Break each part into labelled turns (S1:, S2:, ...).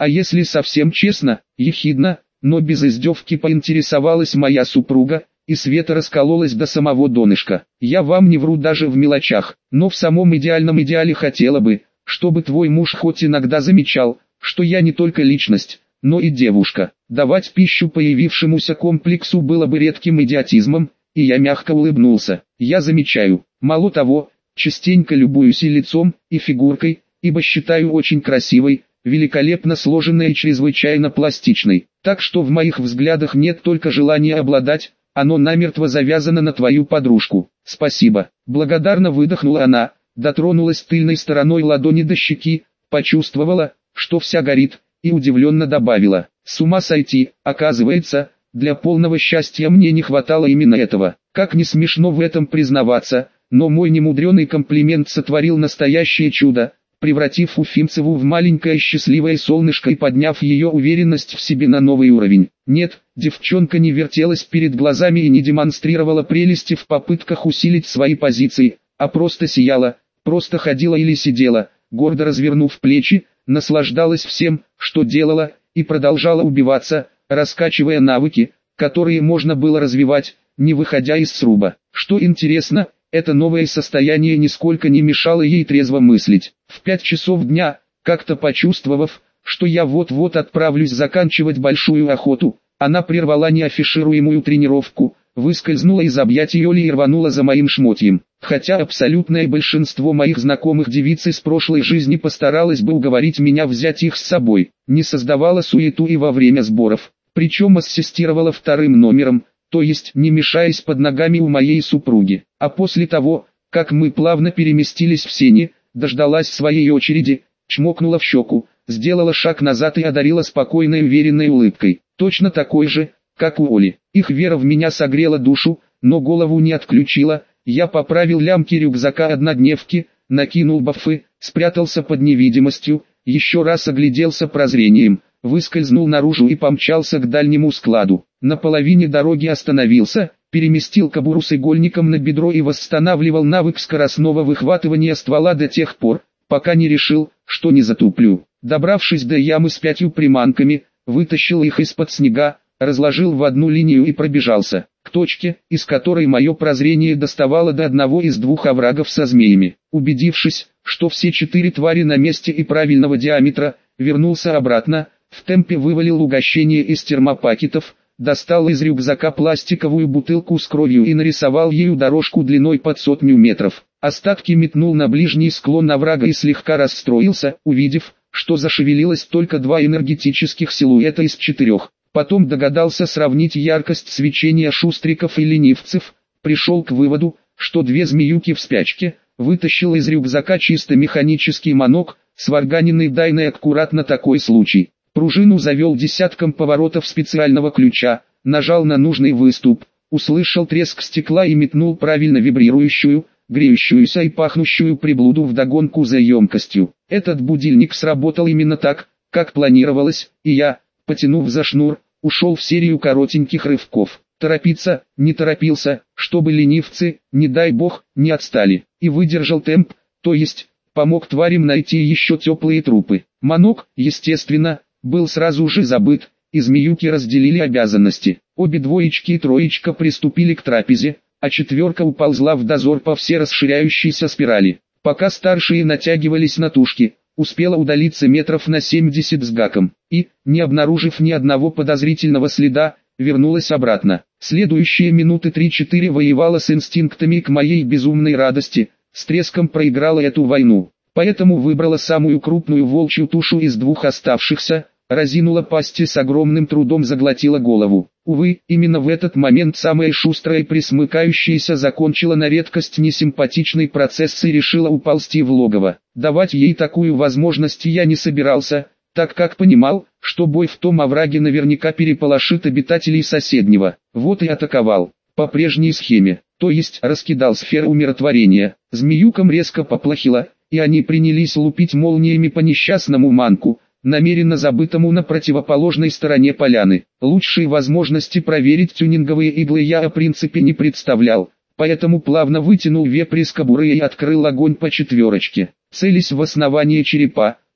S1: А если совсем честно, ехидно, но без издевки поинтересовалась моя супруга, и Света раскололась до самого донышка. Я вам не вру даже в мелочах, но в самом идеальном идеале хотела бы, чтобы твой муж хоть иногда замечал, что я не только личность, но и девушка. Давать пищу появившемуся комплексу было бы редким идиотизмом, и я мягко улыбнулся. Я замечаю, мало того, частенько любуюсь и лицом, и фигуркой, ибо считаю очень красивой, великолепно сложенной и чрезвычайно пластичной. Так что в моих взглядах нет только желания обладать, оно намертво завязано на твою подружку. Спасибо. Благодарно выдохнула она, дотронулась тыльной стороной ладони до щеки, почувствовала, что вся горит, и удивленно добавила: с ума сойти, оказывается, для полного счастья мне не хватало именно этого. Как не смешно в этом признаваться, но мой немудреный комплимент сотворил настоящее чудо, превратив Уфимцеву в маленькое счастливое солнышко и подняв ее уверенность в себе на новый уровень. Нет, девчонка не вертелась перед глазами и не демонстрировала прелести в попытках усилить свои позиции, а просто сияла, просто ходила или сидела, гордо развернув плечи, наслаждалась всем, что делала, и продолжала убиваться, раскачивая навыки, которые можно было развивать, не выходя из сруба. Что интересно, это новое состояние нисколько не мешало ей трезво мыслить. В 5 часов дня, как-то почувствовав, что я вот-вот отправлюсь заканчивать большую охоту, она прервала неафишируемую тренировку, выскользнула из объятий Оли и рванула за моим шмотьем. Хотя абсолютное большинство моих знакомых девиц из прошлой жизни постаралась бы уговорить меня взять их с собой, не создавала суету и во время сборов, причем ассистировала вторым номером, то есть не мешаясь под ногами у моей супруги. А после того, как мы плавно переместились в сени, дождалась своей очереди, чмокнула в щеку, сделала шаг назад и одарила спокойной уверенной улыбкой, точно такой же, как у Оли. Их вера в меня согрела душу, но голову не отключила. Я поправил лямки рюкзака однодневки, накинул бафы, спрятался под невидимостью, еще раз огляделся прозрением, выскользнул наружу и помчался к дальнему складу. На половине дороги остановился, переместил кобуру с игольником на бедро и восстанавливал навык скоростного выхватывания ствола до тех пор, пока не решил, что не затуплю. Добравшись до ямы с 5 приманками, вытащил их из-под снега, разложил в одну линию и пробежался к точке, из которой мое прозрение доставало до одного из 2 оврагов со змеями. Убедившись, что все 4 твари на месте и правильного диаметра, вернулся обратно, в темпе вывалил угощение из термопакетов, достал из рюкзака пластиковую бутылку с кровью и нарисовал ею дорожку длиной под 100 метров. Остатки метнул на ближний склон оврага и слегка расстроился, увидев, что зашевелилось только 2 энергетических силуэта из 4. Потом догадался сравнить яркость свечения шустриков и ленивцев, пришел к выводу, что 2 змеюки в спячке, вытащил из рюкзака чисто механический манок, сварганенный дайной аккуратно такой случай. Пружину завел десятком поворотов специального ключа, нажал на нужный выступ, услышал треск стекла и метнул правильно вибрирующую, греющуюся и пахнущую приблуду вдогонку за емкостью. Этот будильник сработал именно так, как планировалось, и я, потянув за шнур, ушел в серию коротеньких рывков. Торопиться, не торопился, чтобы ленивцы, не дай бог, не отстали, и выдержал темп, то есть, помог тварям найти еще теплые трупы. Манок, естественно, был сразу же забыт, и змеюки разделили обязанности. Обе двоечки и троечка приступили к трапезе, а 4 уползла в дозор по все расширяющейся спирали. Пока старшие натягивались на тушки, успела удалиться метров на 70 с гаком, и, не обнаружив ни одного подозрительного следа, вернулась обратно. Следующие минуты 3-4 воевала с инстинктами и к моей безумной радости, с треском проиграла эту войну. Поэтому выбрала самую крупную волчью тушу из 2 оставшихся, разинула пасть и с огромным трудом заглотила голову. Увы, именно в этот момент самая шустрая и присмыкающаяся закончила на редкость несимпатичный процесс и решила уползти в логово. Давать ей такую возможность я не собирался, так как понимал, что бой в том овраге наверняка переполошит обитателей соседнего. Вот и атаковал, по прежней схеме, то есть раскидал сферы умиротворения. Змеюкам резко поплохело, и они принялись лупить молниями по несчастному манку, намеренно забытому на противоположной стороне поляны. Лучшей возможности проверить тюнинговые иглы я о принципе не представлял, поэтому плавно вытянул вепрь из кобуры и открыл огонь по 4, целясь в основание черепа,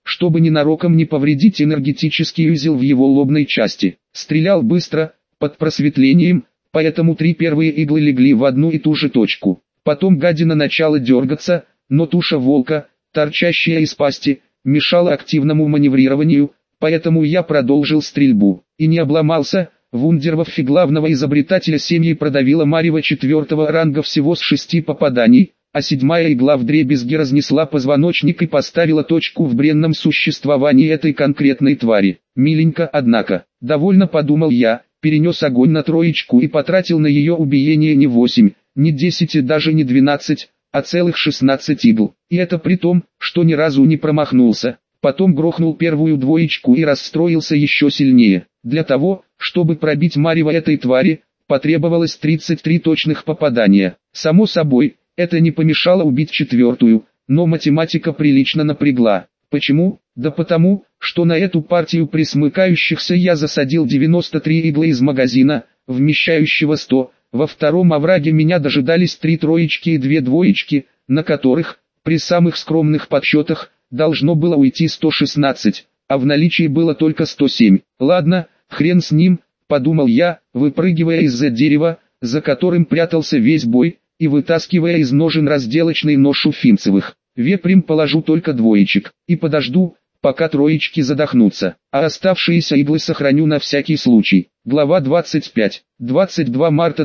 S1: чтобы ненароком не повредить энергетический узел в его лобной части. Стрелял быстро, под просветлением, поэтому 3 первые иглы легли в одну и ту же точку. Потом гадина начала дергаться, но туша волка, торчащая из пасти, мешала активному маневрированию, поэтому я продолжил стрельбу. И не обломался. Вундерваффе главного изобретателя семьи продавила марево 4-го ранга всего с 6 попаданий, а 7-я игла вдребезги разнесла позвоночник и поставила точку в бренном существовании этой конкретной твари. Миленько, однако. Довольно подумал я, перенес огонь на 3 и потратил на ее убиение не 8, не 10 и даже не 12, а целых 16 игл. И это при том, что ни разу не промахнулся. Потом грохнул первую 2 и расстроился еще сильнее. Для того, чтобы пробить марево этой твари, потребовалось 33 точных попадания. Само собой, это не помешало убить 4-ю, но математика прилично напрягла. Почему? Да потому, что на эту партию присмыкающихся я засадил 93 иглы из магазина, вмещающего 100. Во втором овраге меня дожидались 3 троечки и 2 двоечки, на которых, при самых скромных подсчетах, должно было уйти 116, а в наличии было только 107. Ладно, хрен с ним, подумал я, выпрыгивая из-за дерева, за которым прятался весь бой, и вытаскивая из ножен разделочный нож Уфимцевых. Вепрем положу только 2 и подожду, пока 3 задохнутся, а оставшиеся иглы сохраню на всякий случай. Глава 25. 22 марта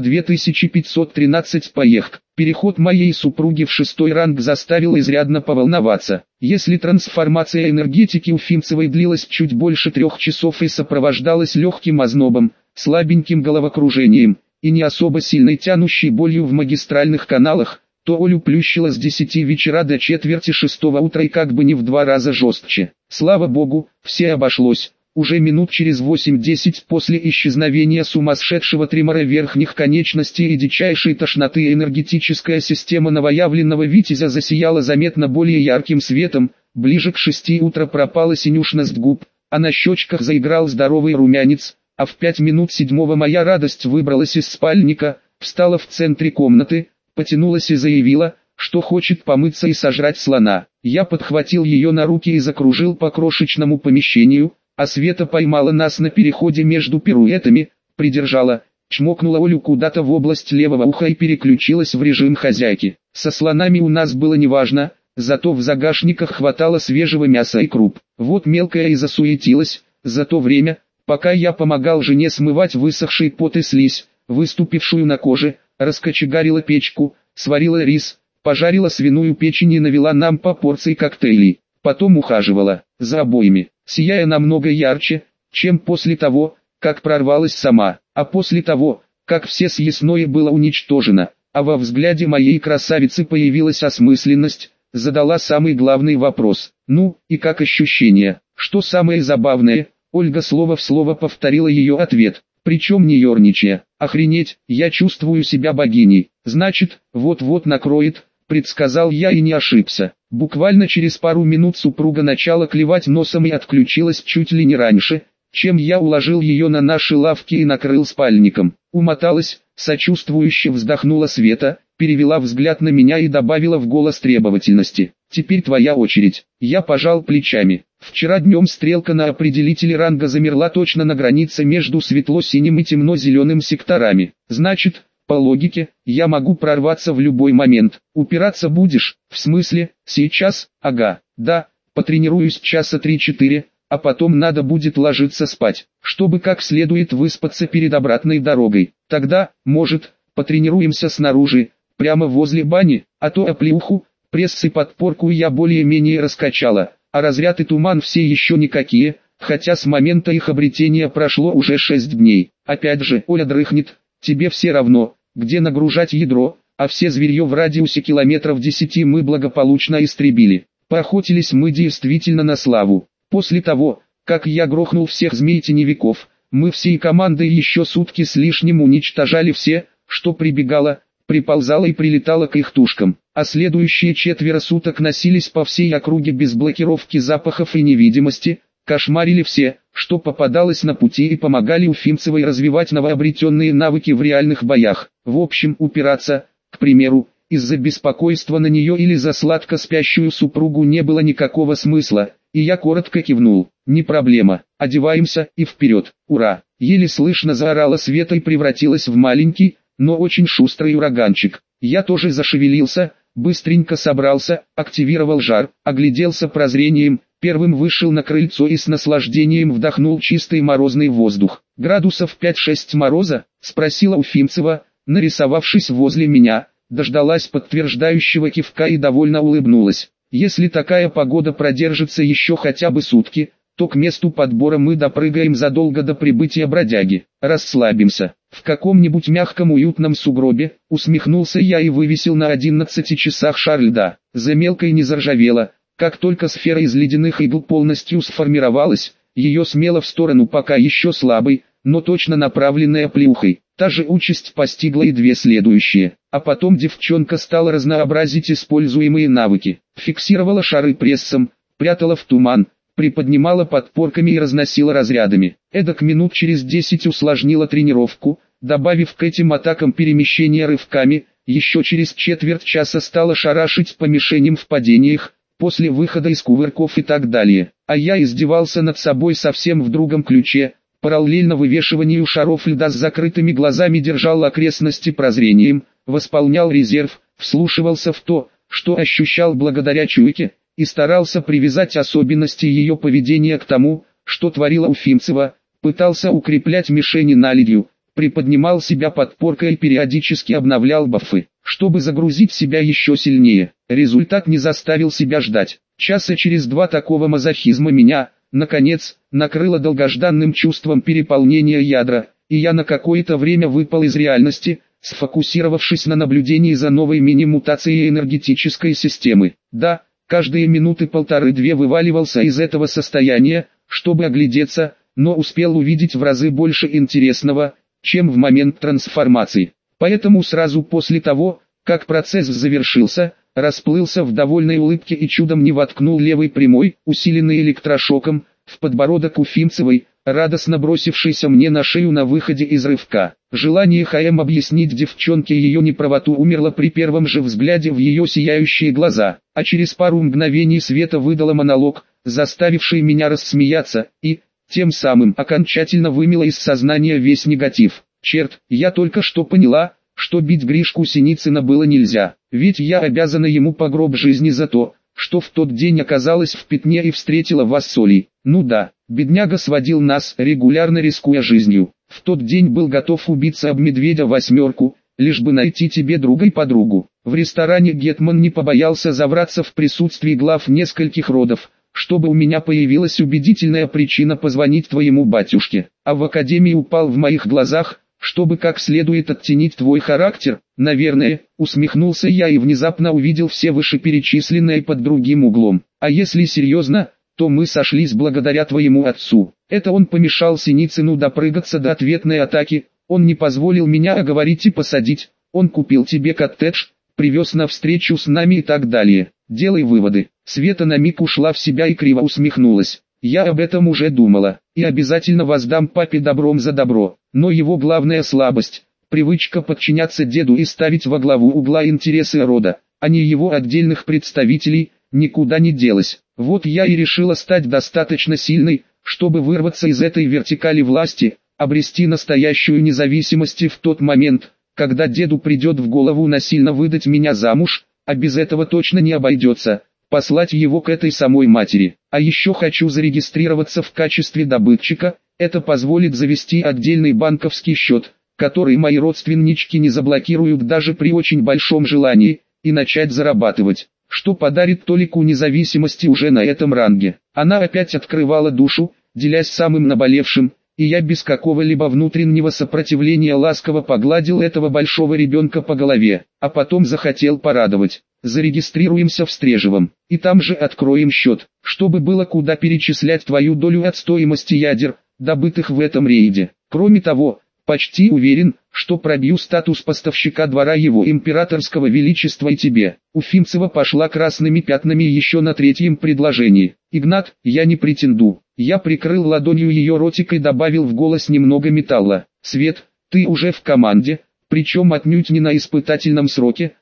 S1: 2513 поехк. Переход моей супруги в 6-й ранг заставил изрядно поволноваться. Если трансформация энергетики Уфимцевой длилась чуть больше 3 часов и сопровождалась легким ознобом, слабеньким головокружением и не особо сильной тянущей болью в магистральных каналах, то Олю плющило с 10 вечера до 4:45 утра и как бы не в 2 раза жестче. Слава богу, все обошлось. Уже минут через 8-10 после исчезновения сумасшедшего тремора верхних конечностей и дичайшей тошноты энергетическая система новоявленного Витязя засияла заметно более ярким светом, ближе к 6 утра пропала синюшность губ, а на щечках заиграл здоровый румянец, а в 5 минут 7 моя радость выбралась из спальника, встала в центре комнаты, потянулась и заявила, что хочет помыться и сожрать слона. Я подхватил ее на руки и закружил по крошечному помещению, а Света поймала нас на переходе между пируэтами, придержала, чмокнула Олю куда-то в область левого уха и переключилась в режим хозяйки. Со слонами у нас было неважно, зато в загашниках хватало свежего мяса и круп. Вот мелкая и засуетилась, за то время, пока я помогал жене смывать высохший пот и слизь, выступившую на коже, раскочегарила печку, сварила рис, пожарила свиную печень и навела нам по порции коктейлей. Потом ухаживала за обоими, сияя намного ярче, чем после того, как прорвалась сама, а после того, как все съестное было уничтожено, а во взгляде моей красавицы появилась осмысленность, задала самый главный вопрос: ну, и как ощущения? Что самое забавное, Ольга слово в слово повторила ее ответ, причем не ерничая. Охренеть, я чувствую себя богиней, значит, вот-вот накроет, предсказал я и не ошибся. Буквально через пару минут супруга начала клевать носом и отключилась чуть ли не раньше, чем я уложил ее на наши лавки и накрыл спальником. Умоталась, сочувствующе вздохнула Света, перевела взгляд на меня и добавила в голос требовательности: «Теперь твоя очередь». Я пожал плечами. Вчера днем стрелка на определителе ранга замерла точно на границе между светло-синим и темно-зеленым секторами. Значит, по логике, я могу прорваться в любой момент. Упираться будешь? В смысле, сейчас? Ага, да, потренируюсь часа 3-4, а потом надо будет ложиться спать, чтобы как следует выспаться перед обратной дорогой. Тогда, может, потренируемся снаружи, прямо возле бани, а то оплеуху, пресс и подпорку я более-менее раскачала, а разряд и туман все еще никакие, хотя с момента их обретения прошло уже 6 дней. Опять же, Оля дрыхнет, тебе все равно, где нагружать ядро, а все зверье в радиусе километров 10 мы благополучно истребили. Поохотились мы действительно на славу. После того, как я грохнул всех змей-теневиков, мы всей командой еще сутки с лишним уничтожали все, что прибегало, приползало и прилетало к их тушкам, а следующие 4 суток носились по всей округе без блокировки запахов и невидимости, кошмарили все, что попадалось на пути, и помогали Уфимцевой развивать новообретенные навыки в реальных боях. В общем, упираться, к примеру, из-за беспокойства на нее или за сладко спящую супругу не было никакого смысла, и я коротко кивнул. Не проблема, одеваемся и вперед, ура! Еле слышно заорала Света и превратилась в маленький, но очень шустрый ураганчик. Я тоже зашевелился, быстренько собрался, активировал жар, огляделся прозрением, первым вышел на крыльцо и с наслаждением вдохнул чистый морозный воздух. «Градусов 5-6 мороза?» — спросила Уфимцева, нарисовавшись возле меня, дождалась подтверждающего кивка и довольно улыбнулась. «Если такая погода продержится еще хотя бы сутки, то к месту подбора мы допрыгаем задолго до прибытия бродяги. Расслабимся. В каком-нибудь мягком уютном сугробе», — усмехнулся я и вывесил на 11 часах шар льда. Замелка и не заржавела. Как только сфера из ледяных игл полностью сформировалась, ее смело в сторону пока еще слабой, но точно направленная плюхой. Та же участь постигла и две следующие. А потом девчонка стала разнообразить используемые навыки. Фиксировала шары прессом, прятала в туман, приподнимала подпорками и разносила разрядами. Эдак минут через 10 усложнила тренировку, добавив к этим атакам перемещения рывками, еще через четверть часа стала шарашить по мишеням в падениях, после выхода из кувырков и так далее. А я издевался над собой совсем в другом ключе, параллельно вывешиванию шаров льда с закрытыми глазами держал окрестности прозрением, восполнял резерв, вслушивался в то, что ощущал благодаря чуйке, и старался привязать особенности ее поведения к тому, что творила Уфимцева, пытался укреплять мишени наледью, приподнимал себя подпоркой и периодически обновлял бафы, чтобы загрузить себя еще сильнее. Результат не заставил себя ждать. Часа через два такого мазохизма меня, наконец, накрыло долгожданным чувством переполнения ядра, и я на какое-то время выпал из реальности, сфокусировавшись на наблюдении за новой мини-мутацией энергетической системы. Да, каждые минуты полторы-две вываливался из этого состояния, чтобы оглядеться, но успел увидеть в разы больше интересного, чем в момент трансформации. Поэтому сразу после того, как процесс завершился, расплылся в довольной улыбке и чудом не воткнул левый прямой, усиленный электрошоком, в подбородок Уфимцевой, радостно бросившейся мне на шею на выходе из рывка. Желание ХМ объяснить девчонке ее неправоту умерло при первом же взгляде в ее сияющие глаза, а через пару мгновений Света выдала монолог, заставивший меня рассмеяться, и, тем самым окончательно вымела из сознания весь негатив. Черт, я только что поняла, что бить Гришку Синицына было нельзя, ведь я обязана ему по гроб жизни за то, что в тот день оказалась в пятне и встретила вас с Олей. Ну да, бедняга сводил нас, регулярно рискуя жизнью. В тот день был готов убиться об медведя восьмерку, лишь бы найти тебе друга и подругу. В ресторане Гетман не побоялся завраться в присутствии глав нескольких родов, чтобы у меня появилась убедительная причина позвонить твоему батюшке. А в академии упал в моих глазах, чтобы как следует оттенить твой характер, наверное, усмехнулся я и внезапно увидел все вышеперечисленные под другим углом. А если серьезно, то мы сошлись благодаря твоему отцу. Это он помешал Синицыну допрыгаться до ответной атаки, он не позволил меня оговорить и посадить, он купил тебе коттедж, привез на встречу с нами и так далее. Делай выводы. Света на миг ушла в себя и криво усмехнулась. Я об этом уже думала, и обязательно воздам папе добром за добро, но его главная слабость – привычка подчиняться деду и ставить во главу угла интересы рода, а не его отдельных представителей, никуда не делась. Вот я и решила стать достаточно сильной, чтобы вырваться из этой вертикали власти, обрести настоящую независимость в тот момент, когда деду придет в голову насильно выдать меня замуж, а без этого точно не обойдется. Послать его к этой самой матери. А еще хочу зарегистрироваться в качестве добытчика, это позволит завести отдельный банковский счет, который мои родственнички не заблокируют даже при очень большом желании, и начать зарабатывать, что подарит Толику независимости уже на этом ранге. Она опять открывала душу, делясь самым наболевшим, и я без какого-либо внутреннего сопротивления ласково погладил этого большого ребенка по голове, а потом захотел порадовать. Зарегистрируемся в Стрежевом, и там же откроем счет, чтобы было куда перечислять твою долю от стоимости ядер, добытых в этом рейде. Кроме того, почти уверен, что пробью статус поставщика двора его императорского величества и тебе. Уфимцева пошла красными пятнами еще на третьем предложении. Игнат, я не претенду. Я прикрыл ладонью ее ротик и добавил в голос немного металла. Свет, ты уже в команде, причем отнюдь не на испытательном сроке,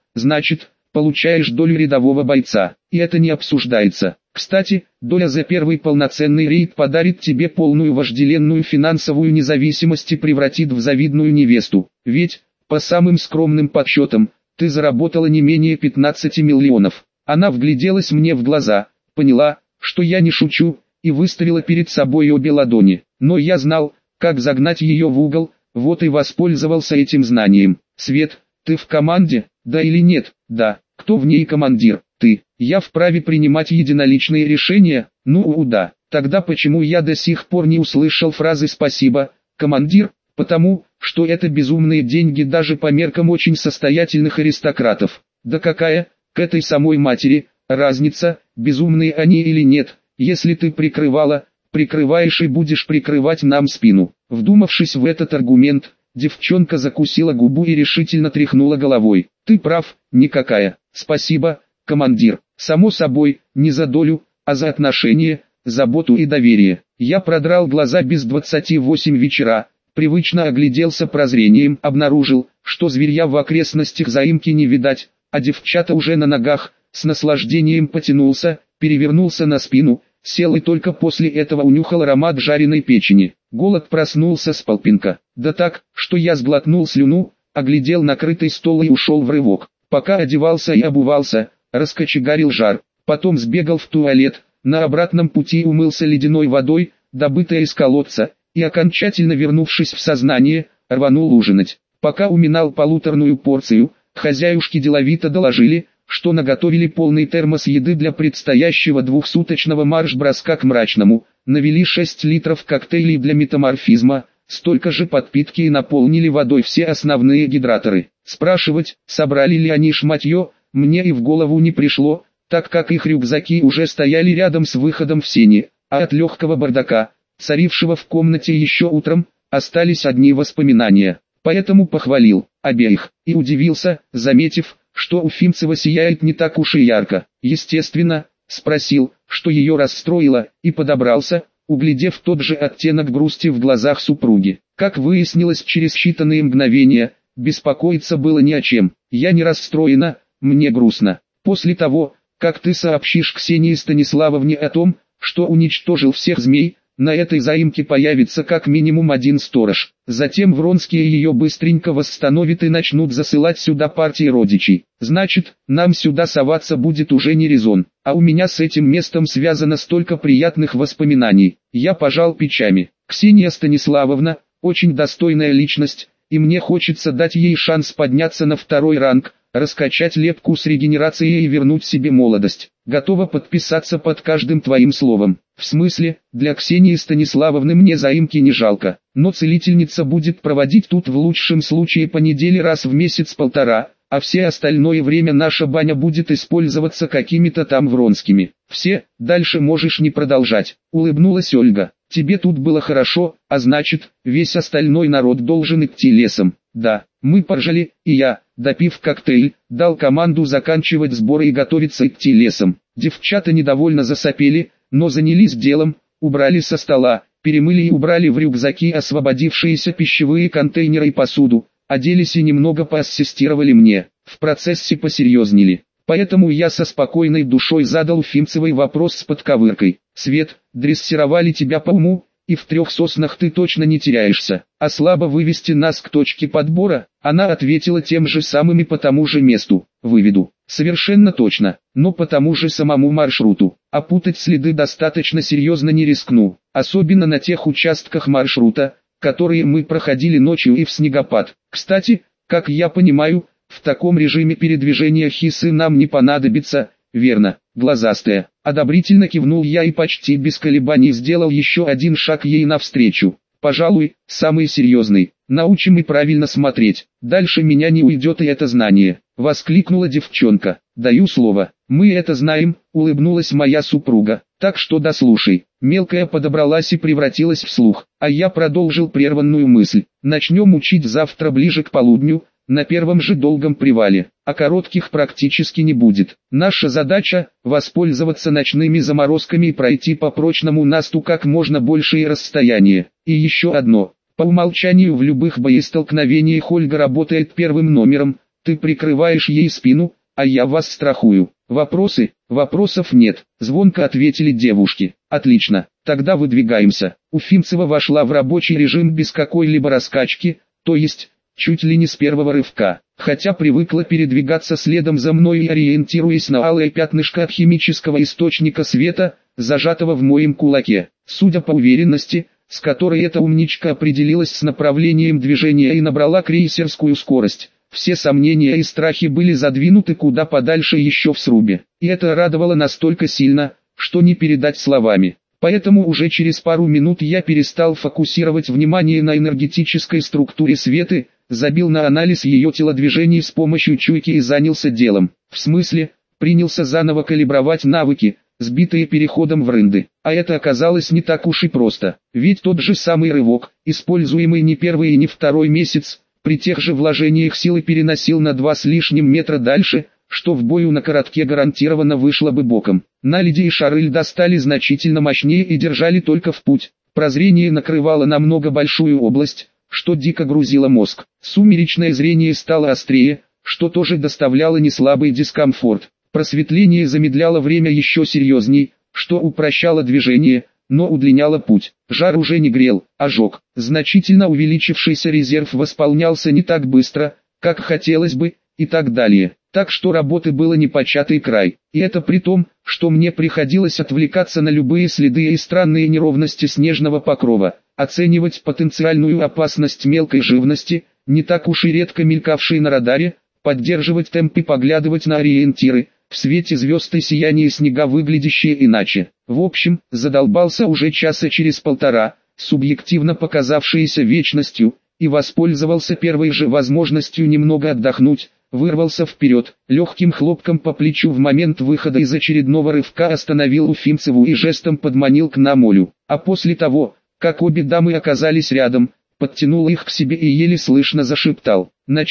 S1: значит, получаешь долю рядового бойца, и это не обсуждается. Кстати, доля за первый полноценный рейд подарит тебе полную вожделенную финансовую независимость и превратит в завидную невесту. Ведь, по самым скромным подсчетам, ты заработала не менее 15 миллионов. Она вгляделась мне в глаза, поняла, что я не шучу, и выставила перед собой обе ладони. Но я знал, как загнать ее в угол, вот и воспользовался этим знанием. Свет, ты в команде, да или нет? Да. Кто в ней командир? Ты. Я вправе принимать единоличные решения? Ну да. Тогда почему я до сих пор не услышал фразы «спасибо, командир»? Потому, что это безумные деньги даже по меркам очень состоятельных аристократов. Да какая, к этой самой матери, разница, безумные они или нет, если ты прикрываешь и будешь прикрывать нам спину. Вдумавшись в этот аргумент, девчонка закусила губу и решительно тряхнула головой. Ты прав, никакая. Спасибо, командир. Само собой, не за долю, а за отношения, заботу и доверие. Я продрал глаза без 28 вечера, привычно огляделся прозрением, обнаружил, что зверья в окрестностях заимки не видать, а девчата уже на ногах, с наслаждением потянулся, перевернулся на спину, сел и только после этого унюхал аромат жареной печени. Голод проснулся с полпинка, да так, что я сглотнул слюну, оглядел накрытый стол и ушел в рывок. Пока одевался и обувался, раскочегарил жар, потом сбегал в туалет, на обратном пути умылся ледяной водой, добытой из колодца, и окончательно вернувшись в сознание, рванул ужинать. Пока уминал полуторную порцию, хозяюшки деловито доложили, что наготовили полный термос еды для предстоящего двухсуточного марш-броска к Мрачному, навели 6 литров коктейлей для метаморфизма, столько же подпитки и наполнили водой все основные гидраторы. Спрашивать, собрали ли они шматье, мне и в голову не пришло, так как их рюкзаки уже стояли рядом с выходом в сени, а от легкого бардака, царившего в комнате еще утром, остались одни воспоминания. Поэтому похвалил обеих и удивился, заметив, что Уфимцева сияет не так уж и ярко. Естественно, спросил, что ее расстроило, и подобрался, углядев тот же оттенок грусти в глазах супруги. Как выяснилось через считанные мгновения, беспокоиться было не о чем. Я не расстроена, мне грустно. После того, как ты сообщишь Ксении Станиславовне о том, что уничтожил всех змей, на этой заимке появится как минимум один сторож. Затем Вронские ее быстренько восстановят и начнут засылать сюда партии родичей. Значит, нам сюда соваться будет уже не резон. А у меня с этим местом связано столько приятных воспоминаний. Я пожал плечами. Ксения Станиславовна, очень достойная личность, и мне хочется дать ей шанс подняться на второй ранг, раскачать лепку с регенерацией и вернуть себе молодость. Готова подписаться под каждым твоим словом. В смысле, для Ксении Станиславовны мне заимки не жалко, но целительница будет проводить тут в лучшем случае по неделе раз в месяц-полтора, а все остальное время наша баня будет использоваться какими-то там Вронскими. Все, дальше можешь не продолжать, улыбнулась Ольга. Тебе тут было хорошо, а значит, весь остальной народ должен идти лесом. Да, мы поржали, и я, допив коктейль, дал команду заканчивать сборы и готовиться идти лесом. Девчата недовольно засопели, но занялись делом, убрали со стола, перемыли и убрали в рюкзаки освободившиеся пищевые контейнеры и посуду, оделись и немного поассистировали мне. В процессе посерьезнели. Поэтому я со спокойной душой задал Уфимцевой вопрос с подковыркой. Свет, дрессировали тебя по уму, и в 3 соснах ты точно не теряешься, а слабо вывести нас к точке подбора? Она ответила тем же самым и по тому же месту. Выведу. Совершенно точно, но по тому же самому маршруту. А путать следы достаточно серьезно не рискну, особенно на тех участках маршрута, которые мы проходили ночью и в снегопад. Кстати, как я понимаю, в таком режиме передвижения хисы нам не понадобится, верно, глазастая. Одобрительно кивнул я и почти без колебаний сделал еще один шаг ей навстречу. Пожалуй, самый серьезный. Научим и правильно смотреть. Дальше меня не уйдет и это знание. Воскликнула девчонка. Даю слово. Мы это знаем, улыбнулась моя супруга. Так что дослушай. Мелкая подобралась и превратилась в слух. А я продолжил прерванную мысль. Начнем учить завтра ближе к полудню, на первом же долгом привале, а коротких практически не будет. Наша задача – воспользоваться ночными заморозками и пройти по прочному насту как можно большее расстояние. И еще одно. По умолчанию в любых боестолкновениях Ольга работает первым номером, Ты прикрываешь ей спину, а я вас страхую. Вопросы? Вопросов нет, звонко ответили девушки. Отлично, тогда выдвигаемся. Уфимцева вошла в рабочий режим без какой-либо раскачки, то есть, чуть ли не с первого рывка. Хотя привыкла передвигаться следом за мной и ориентируясь на алое пятнышко от химического источника света, зажатого в моем кулаке. Судя по уверенности, с которой эта умничка определилась с направлением движения и набрала крейсерскую скорость, все сомнения и страхи были задвинуты куда подальше еще в срубе. И это радовало настолько сильно, что не передать словами. Поэтому уже через пару минут я перестал фокусировать внимание на энергетической структуре Светы, забил на анализ ее телодвижений с помощью чуйки и занялся делом. В смысле, принялся заново калибровать навыки, сбитые переходом в рынды. А это оказалось не так уж и просто. Ведь тот же самый рывок, используемый не первый и не второй месяц, при тех же вложениях силы переносил на 2 с лишним метра дальше, что в бою на коротке гарантированно вышло бы боком. Наледи и шары льда стали значительно мощнее и держали только в путь. Прозрение накрывало намного большую область, что дико грузило мозг. Сумеречное зрение стало острее, что тоже доставляло неслабый дискомфорт. Просветление замедляло время еще серьезней, что упрощало движение, но удлиняло путь. Жар уже не грел, а жег. Значительно увеличившийся резерв восполнялся не так быстро, как хотелось бы, и так далее. Так что работы было непочатый край. И это при том, что мне приходилось отвлекаться на любые следы и странные неровности снежного покрова, оценивать потенциальную опасность мелкой живности, не так уж и редко мелькавшей на радаре, поддерживать темп и поглядывать на ориентиры, в свете звезд и сиянии снега выглядящие иначе. В общем, задолбался уже часа через полтора, субъективно показавшиеся вечностью, и воспользовался первой же возможностью немного отдохнуть, вырвался вперед, легким хлопком по плечу в момент выхода из очередного рывка остановил Уфимцеву и жестом подманил к нам Олю. А после того, как обе дамы оказались рядом, подтянул их к себе и еле слышно зашептал. На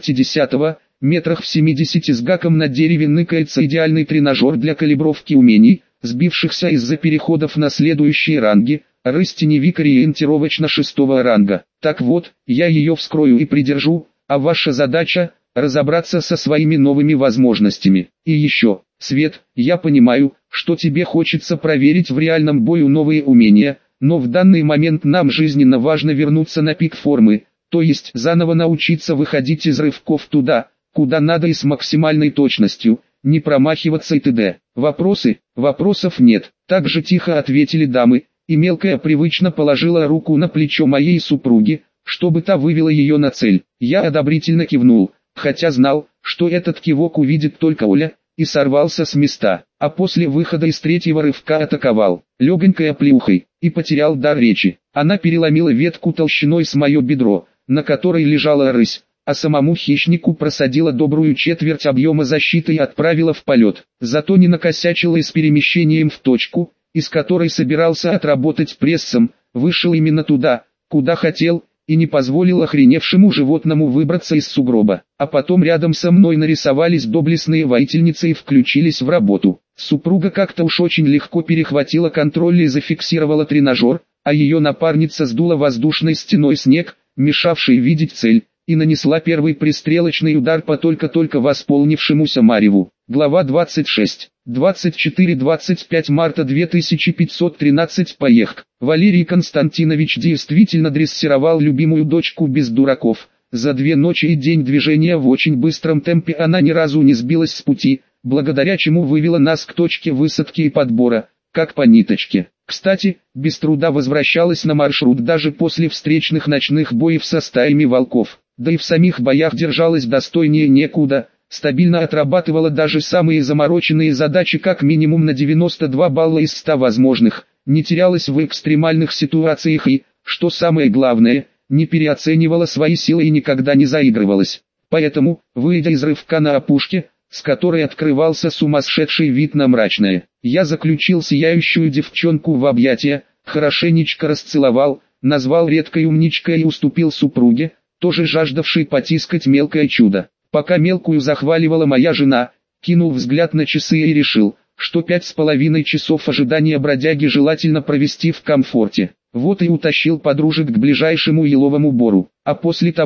S1: 9:10, метрах в 70 с гаком на дереве ныкается идеальный тренажер для калибровки умений, сбившихся из-за переходов на следующие ранги, рысь теневик ориентировочно 6-го ранга. Так вот, я ее вскрою и придержу, а ваша задача – разобраться со своими новыми возможностями. И еще, Свет, я понимаю, что тебе хочется проверить в реальном бою новые умения, но в данный момент нам жизненно важно вернуться на пик формы, то есть заново научиться выходить из рывков туда, куда надо и с максимальной точностью, не промахиваться и т.д. Вопросы? Вопросов нет, так же тихо ответили дамы, и мелкая привычно положила руку на плечо моей супруги, чтобы та вывела ее на цель. Я одобрительно кивнул, хотя знал, что этот кивок увидит только Оля, и сорвался с места, а после выхода из третьего рывка атаковал, легонькой оплеухой, и потерял дар речи. Она переломила ветку толщиной с мое бедро, на которой лежала рысь, а самому хищнику просадила добрую четверть объема защиты и отправила в полет. Зато не накосячила и с перемещением в точку, из которой собирался отработать прессом, вышел именно туда, куда хотел, и не позволил охреневшему животному выбраться из сугроба. А потом рядом со мной нарисовались доблестные воительницы и включились в работу. Супруга как-то уж очень легко перехватила контроль и зафиксировала тренажер, а ее напарница сдула воздушной стеной снег, мешавший видеть цель, и нанесла первый пристрелочный удар по только-только восполнившемуся мареву. Глава 26. 24-25 марта 2513 Поехк. Валерий Константинович действительно дрессировал любимую дочку без дураков. За 2 ночи и день движения в очень быстром темпе она ни разу не сбилась с пути, благодаря чему вывела нас к точке высадки и подбора, как по ниточке. Кстати, без труда возвращалась на маршрут даже после встречных ночных боев со стаями волков. Да и в самих боях держалась достойнее некуда, стабильно отрабатывала даже самые замороченные задачи как минимум на 92 балла из 100 возможных, не терялась в экстремальных ситуациях и, что самое главное, не переоценивала свои силы и никогда не заигрывалась. Поэтому, выйдя из рывка на опушке, с которой открывался сумасшедший вид на мрачное, я заключил сияющую девчонку в объятия, хорошенечко расцеловал, назвал редкой умничкой и уступил супруге, тоже жаждавшей потискать мелкое чудо. Пока мелкую захваливала моя жена, кинул взгляд на часы и решил, что 5,5 часов ожидания бродяги желательно провести в комфорте. Вот и утащил подружек к ближайшему еловому бору. А после того,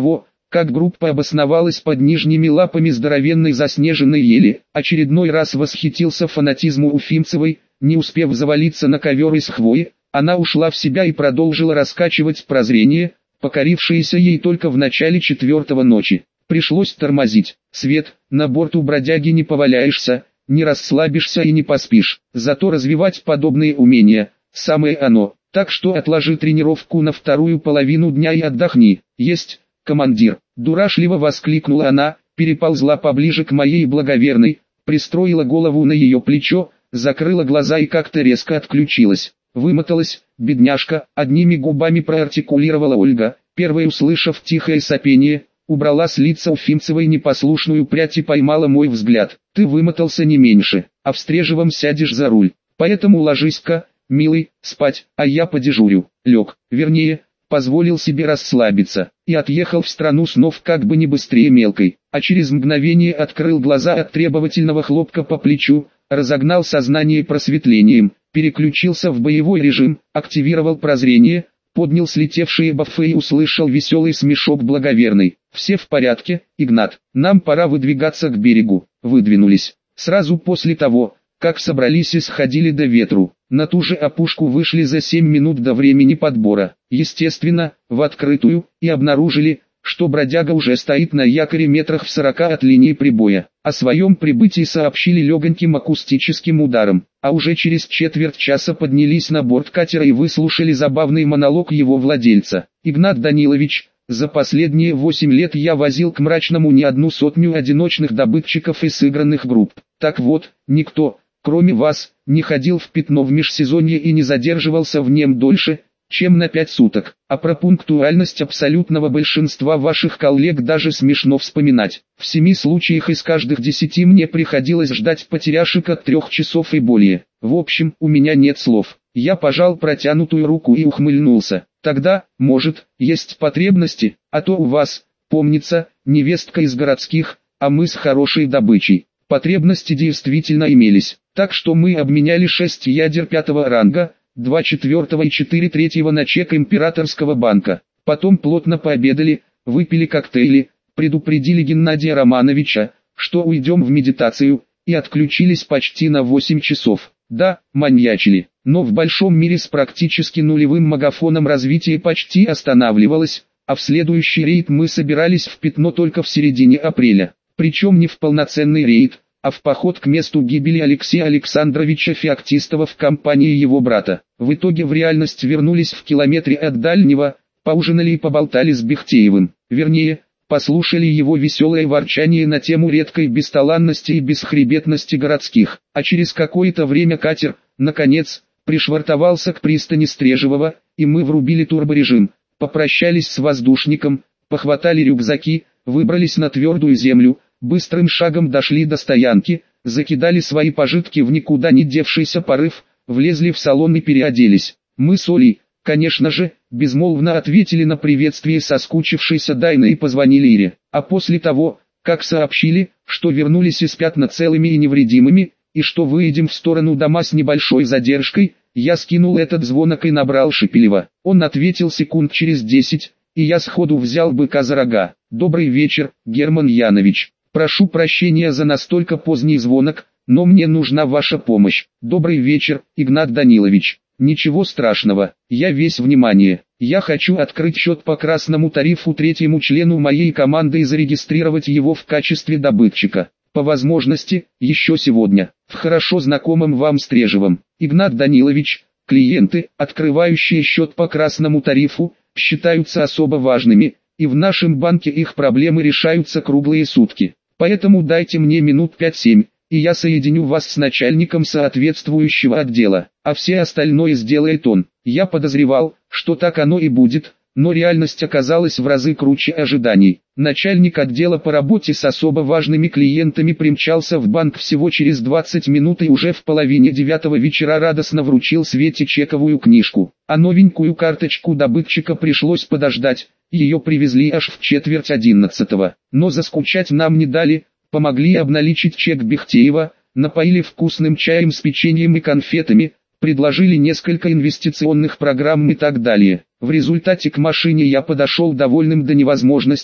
S1: как группа обосновалась под нижними лапами здоровенной заснеженной ели, очередной раз восхитился фанатизму Уфимцевой. Не успев завалиться на ковер из хвои, она ушла в себя и продолжила раскачивать прозрение, покорившееся ей только в начале 4-го ночи. Пришлось тормозить. Свет, на борту бродяги не поваляешься, не расслабишься и не поспишь. Зато развивать подобные умения – самое оно. Так что отложи тренировку на вторую половину дня и отдохни. Есть, командир. Дурашливо воскликнула она, переползла поближе к моей благоверной, пристроила голову на ее плечо, закрыла глаза и как-то резко отключилась. Вымоталась, бедняжка, одними губами проартикулировала Ольга, первой услышав тихое сопение, убрала с лица Уфимцевой непослушную прядь и поймала мой взгляд. Ты вымотался не меньше, а в Стрежевом сядешь за руль, поэтому ложись-ка, милый, спать, а я подежурю. Лег, вернее, позволил себе расслабиться, и отъехал в страну снов как бы не быстрее мелкой, а через мгновение открыл глаза от требовательного хлопка по плечу, разогнал сознание просветлением, переключился в боевой режим, активировал прозрение, поднял слетевшие бафы и услышал веселый смешок благоверной. Все в порядке, Игнат, нам пора выдвигаться к берегу. Выдвинулись. Сразу после того, как собрались и сходили до ветру, на ту же опушку вышли за 7 минут до времени подбора, естественно, в открытую, и обнаружили, что бродяга уже стоит на якоре метрах в 40 от линии прибоя. О своем прибытии сообщили легоньким акустическим ударом, а уже через четверть часа поднялись на борт катера и выслушали забавный монолог его владельца. Игнат Данилович, за последние 8 лет я возил к Мрачному не одну сотню одиночных добытчиков и сыгранных групп. Так вот, никто, кроме вас, не ходил в Пятно в межсезонье и не задерживался в нем дольше, чем на 5 суток, а про пунктуальность абсолютного большинства ваших коллег даже смешно вспоминать. В 7 случаях из каждых 10 мне приходилось ждать потеряшек от 3 часов и более. В общем, у меня нет слов. Я пожал протянутую руку и ухмыльнулся. Тогда, может, есть потребности, а то у вас, помнится, невестка из городских, а мы с хорошей добычей. Потребности действительно имелись, так что мы обменяли 6 ядер 5-го ранга, 2 4-го и 4 3-го на чек Императорского банка. Потом плотно пообедали, выпили коктейли, предупредили Геннадия Романовича, что уйдем в медитацию, и отключились почти на 8 часов. Да, маньячили, но в большом мире с практически нулевым магафоном развитие почти останавливалось, а в следующий рейд мы собирались в Пятно только в середине апреля. Причем не в полноценный рейд, а в поход к месту гибели Алексея Александровича Феоктистова в компании его брата. В итоге в реальность вернулись в километре от дальнего, поужинали и поболтали с Бехтеевым. Вернее, послушали его веселое ворчание на тему редкой бесталанности и бесхребетности городских. А через какое-то время катер, наконец, пришвартовался к пристани Стрежевого, и мы врубили турборежим, попрощались с воздушником, похватали рюкзаки, выбрались на твердую землю, быстрым шагом дошли до стоянки, закидали свои пожитки в никуда не девшийся порыв, влезли в салон и переоделись. Мы с Олей, конечно же, безмолвно ответили на приветствие соскучившейся Дайны и позвонили Ире. А после того, как сообщили, что вернулись из Пятна целыми и невредимыми, и что выедем в сторону дома с небольшой задержкой, я скинул этот звонок и набрал Шепелева. Он ответил секунд через 10, и я сходу взял быка за рога. «Добрый вечер, Герман Янович. Прошу прощения за настолько поздний звонок, но мне нужна ваша помощь». «Добрый вечер, Игнат Данилович. Ничего страшного, я весь внимание. Я хочу открыть счет по красному тарифу 3-му члену моей команды и зарегистрировать его в качестве добытчика. По возможности, еще сегодня, в хорошо знакомом вам Стрежевом. Игнат Данилович, клиенты, открывающие счет по красному тарифу, считаются особо важными, и в нашем банке их проблемы решаются круглые сутки. Поэтому дайте мне минут 5-7, и я соединю вас с начальником соответствующего отдела, а все остальное сделает он». Я подозревал, что так оно и будет, но реальность оказалась в разы круче ожиданий. Начальник отдела по работе с особо важными клиентами примчался в банк всего через 20 минут и уже в половине 9-го вечера радостно вручил Свете чековую книжку, а новенькую карточку добытчика пришлось подождать, ее привезли аж в четверть 11-го. Но заскучать нам не дали, помогли обналичить чек Бехтеева, напоили вкусным чаем с печеньем и конфетами, предложили несколько инвестиционных программ и так далее. В результате к машине я подошел довольным до невозможности,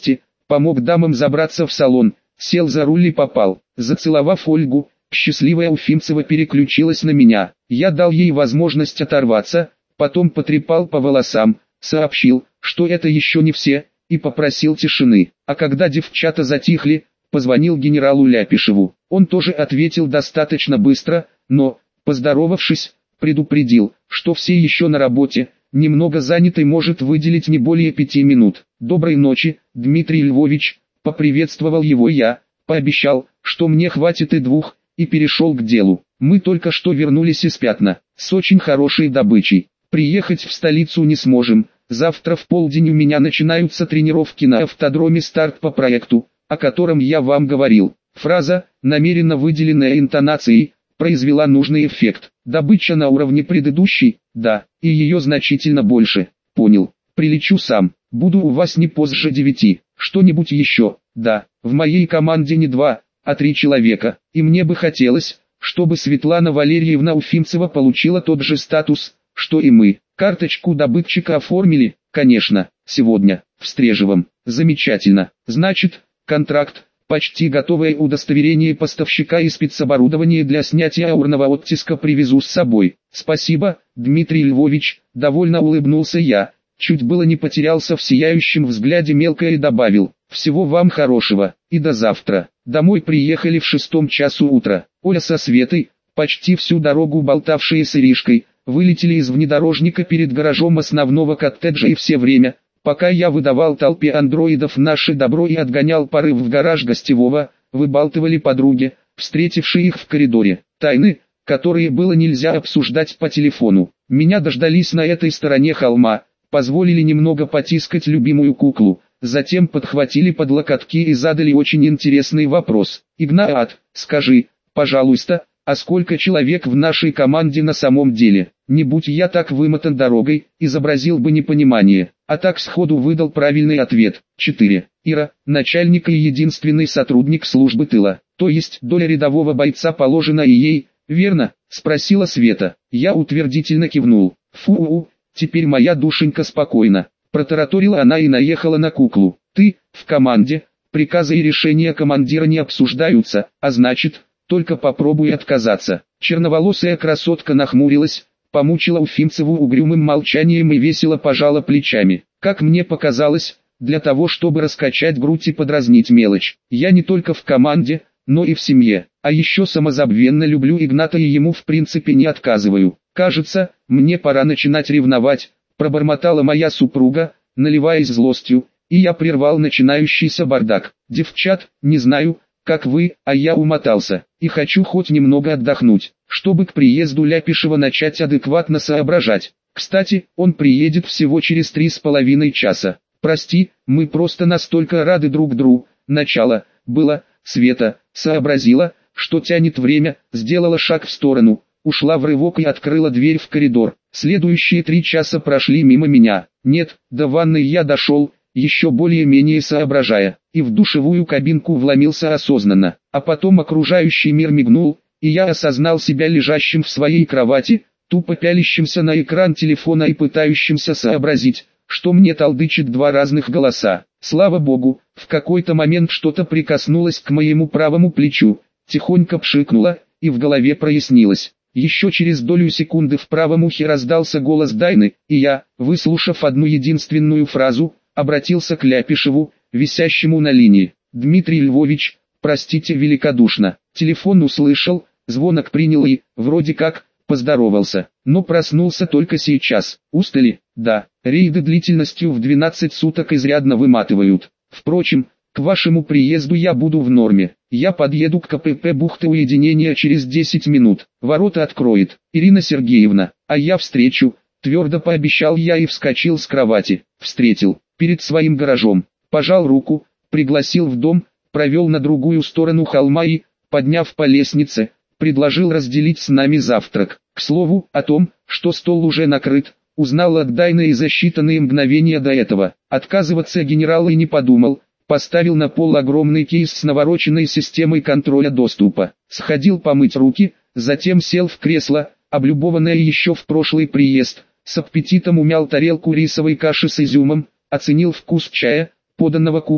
S1: помог дамам забраться в салон, сел за руль и попал. Зацеловав Ольгу, счастливая Уфимцева переключилась на меня. Я дал ей возможность оторваться, потом потрепал по волосам, сообщил, что это еще не все, и попросил тишины. А когда девчата затихли, позвонил генералу Ляпишеву. Он тоже ответил достаточно быстро, но, поздоровавшись, предупредил, что все еще на работе, немного занятый может выделить не более 5 минут. «Доброй ночи, Дмитрий Львович», поприветствовал его я, пообещал, что мне хватит и 2, и перешел к делу. Мы только что вернулись из Пятна, с очень хорошей добычей. Приехать в столицу не сможем, завтра в полдень у меня начинаются тренировки на автодроме «Старт» по проекту, о котором я вам говорил. Фраза, намеренно выделенная интонацией, произвела нужный эффект. Добыча на уровне предыдущей, да, и ее значительно больше. Понял, прилечу сам, буду у вас не позже 9. Что-нибудь еще? Да, в моей команде не 2, а 3 человека, и мне бы хотелось, чтобы Светлана Валерьевна Уфимцева получила тот же статус, что и мы. Карточку добытчика оформили, конечно, сегодня, в Стрежевом. Замечательно. Значит, контракт, почти готовое удостоверение поставщика и спецоборудование для снятия аурного оттиска привезу с собой. Спасибо, Дмитрий Львович, довольно улыбнулся я. Чуть было не потерялся в сияющем взгляде мелко и добавил, всего вам хорошего, и до завтра. Домой приехали в 6 часу утра. Оля со Светой, почти всю дорогу болтавшие с Иришкой, вылетели из внедорожника перед гаражом основного коттеджа и все время, пока я выдавал толпе андроидов наше добро и отгонял порыв в гараж гостевого, выбалтывали подруги, встретившие их в коридоре. Тайны, которые было нельзя обсуждать по телефону. Меня дождались на этой стороне холма, позволили немного потискать любимую куклу, затем подхватили под локотки и задали очень интересный вопрос. «Игнат, скажи, пожалуйста, а сколько человек в нашей команде на самом деле?» Не будь я так вымотан дорогой, изобразил бы непонимание, а так сходу выдал правильный ответ. 4. Ира, начальник и единственный сотрудник службы тыла, то есть доля рядового бойца положена и ей, верно? Спросила Света. Я утвердительно кивнул. Фу, теперь моя душенька спокойна. Протараторила она и наехала на куклу. Ты, в команде, приказы и решения командира не обсуждаются, а значит, только попробуй отказаться. Черноволосая красотка нахмурилась, помучила Уфимцеву угрюмым молчанием и весело пожала плечами. Как мне показалось, для того чтобы раскачать грудь и подразнить мелочь. Я не только в команде, но и в семье, а еще самозабвенно люблю Игната и ему в принципе не отказываю. Кажется, мне пора начинать ревновать, пробормотала моя супруга, наливаясь злостью, и я прервал начинающийся бардак. Девчат, не знаю, как вы, а я умотался, и хочу хоть немного отдохнуть, чтобы к приезду Ляпишева начать адекватно соображать. Кстати, он приедет всего через 3,5 часа. Прости, мы просто настолько рады друг другу. Начало, было, Света, сообразила, что тянет время, сделала шаг в сторону, ушла в рывок и открыла дверь в коридор. Следующие 3 часа прошли мимо меня. Нет, до ванной я дошел, еще более-менее соображая, и в душевую кабинку вломился осознанно, а потом окружающий мир мигнул, и я осознал себя лежащим в своей кровати, тупо пялящимся на экран телефона и пытающимся сообразить, что мне толдычит 2 разных голоса. Слава богу, в какой-то момент что-то прикоснулось к моему правому плечу, тихонько пшикнуло, и в голове прояснилось. Еще через долю секунды в правом ухе раздался голос Дайны, и я, выслушав одну единственную фразу, обратился к Ляпишеву, висящему на линии. «Дмитрий Львович, простите великодушно». Телефон услышал, звонок принял и, вроде как, поздоровался, но проснулся только сейчас. Устали? Да, рейды длительностью в 12 суток изрядно выматывают. Впрочем, к вашему приезду я буду в норме. Я подъеду к КПП бухты уединения через 10 минут. Ворота откроет Ирина Сергеевна, а я встречу. Твердо пообещал я и вскочил с кровати. Встретил, перед своим гаражом. Пожал руку, пригласил в дом, провел на другую сторону холма и, подняв по лестнице, предложил разделить с нами завтрак. К слову, о том, что стол уже накрыт, узнал от Дайны и за считанные мгновения до этого. Отказываться генерал и не подумал, поставил на пол огромный кейс с навороченной системой контроля доступа. Сходил помыть руки, затем сел в кресло, облюбованное еще в прошлый приезд, с аппетитом умял тарелку рисовой каши с изюмом, оценил вкус чая, поданного куклой,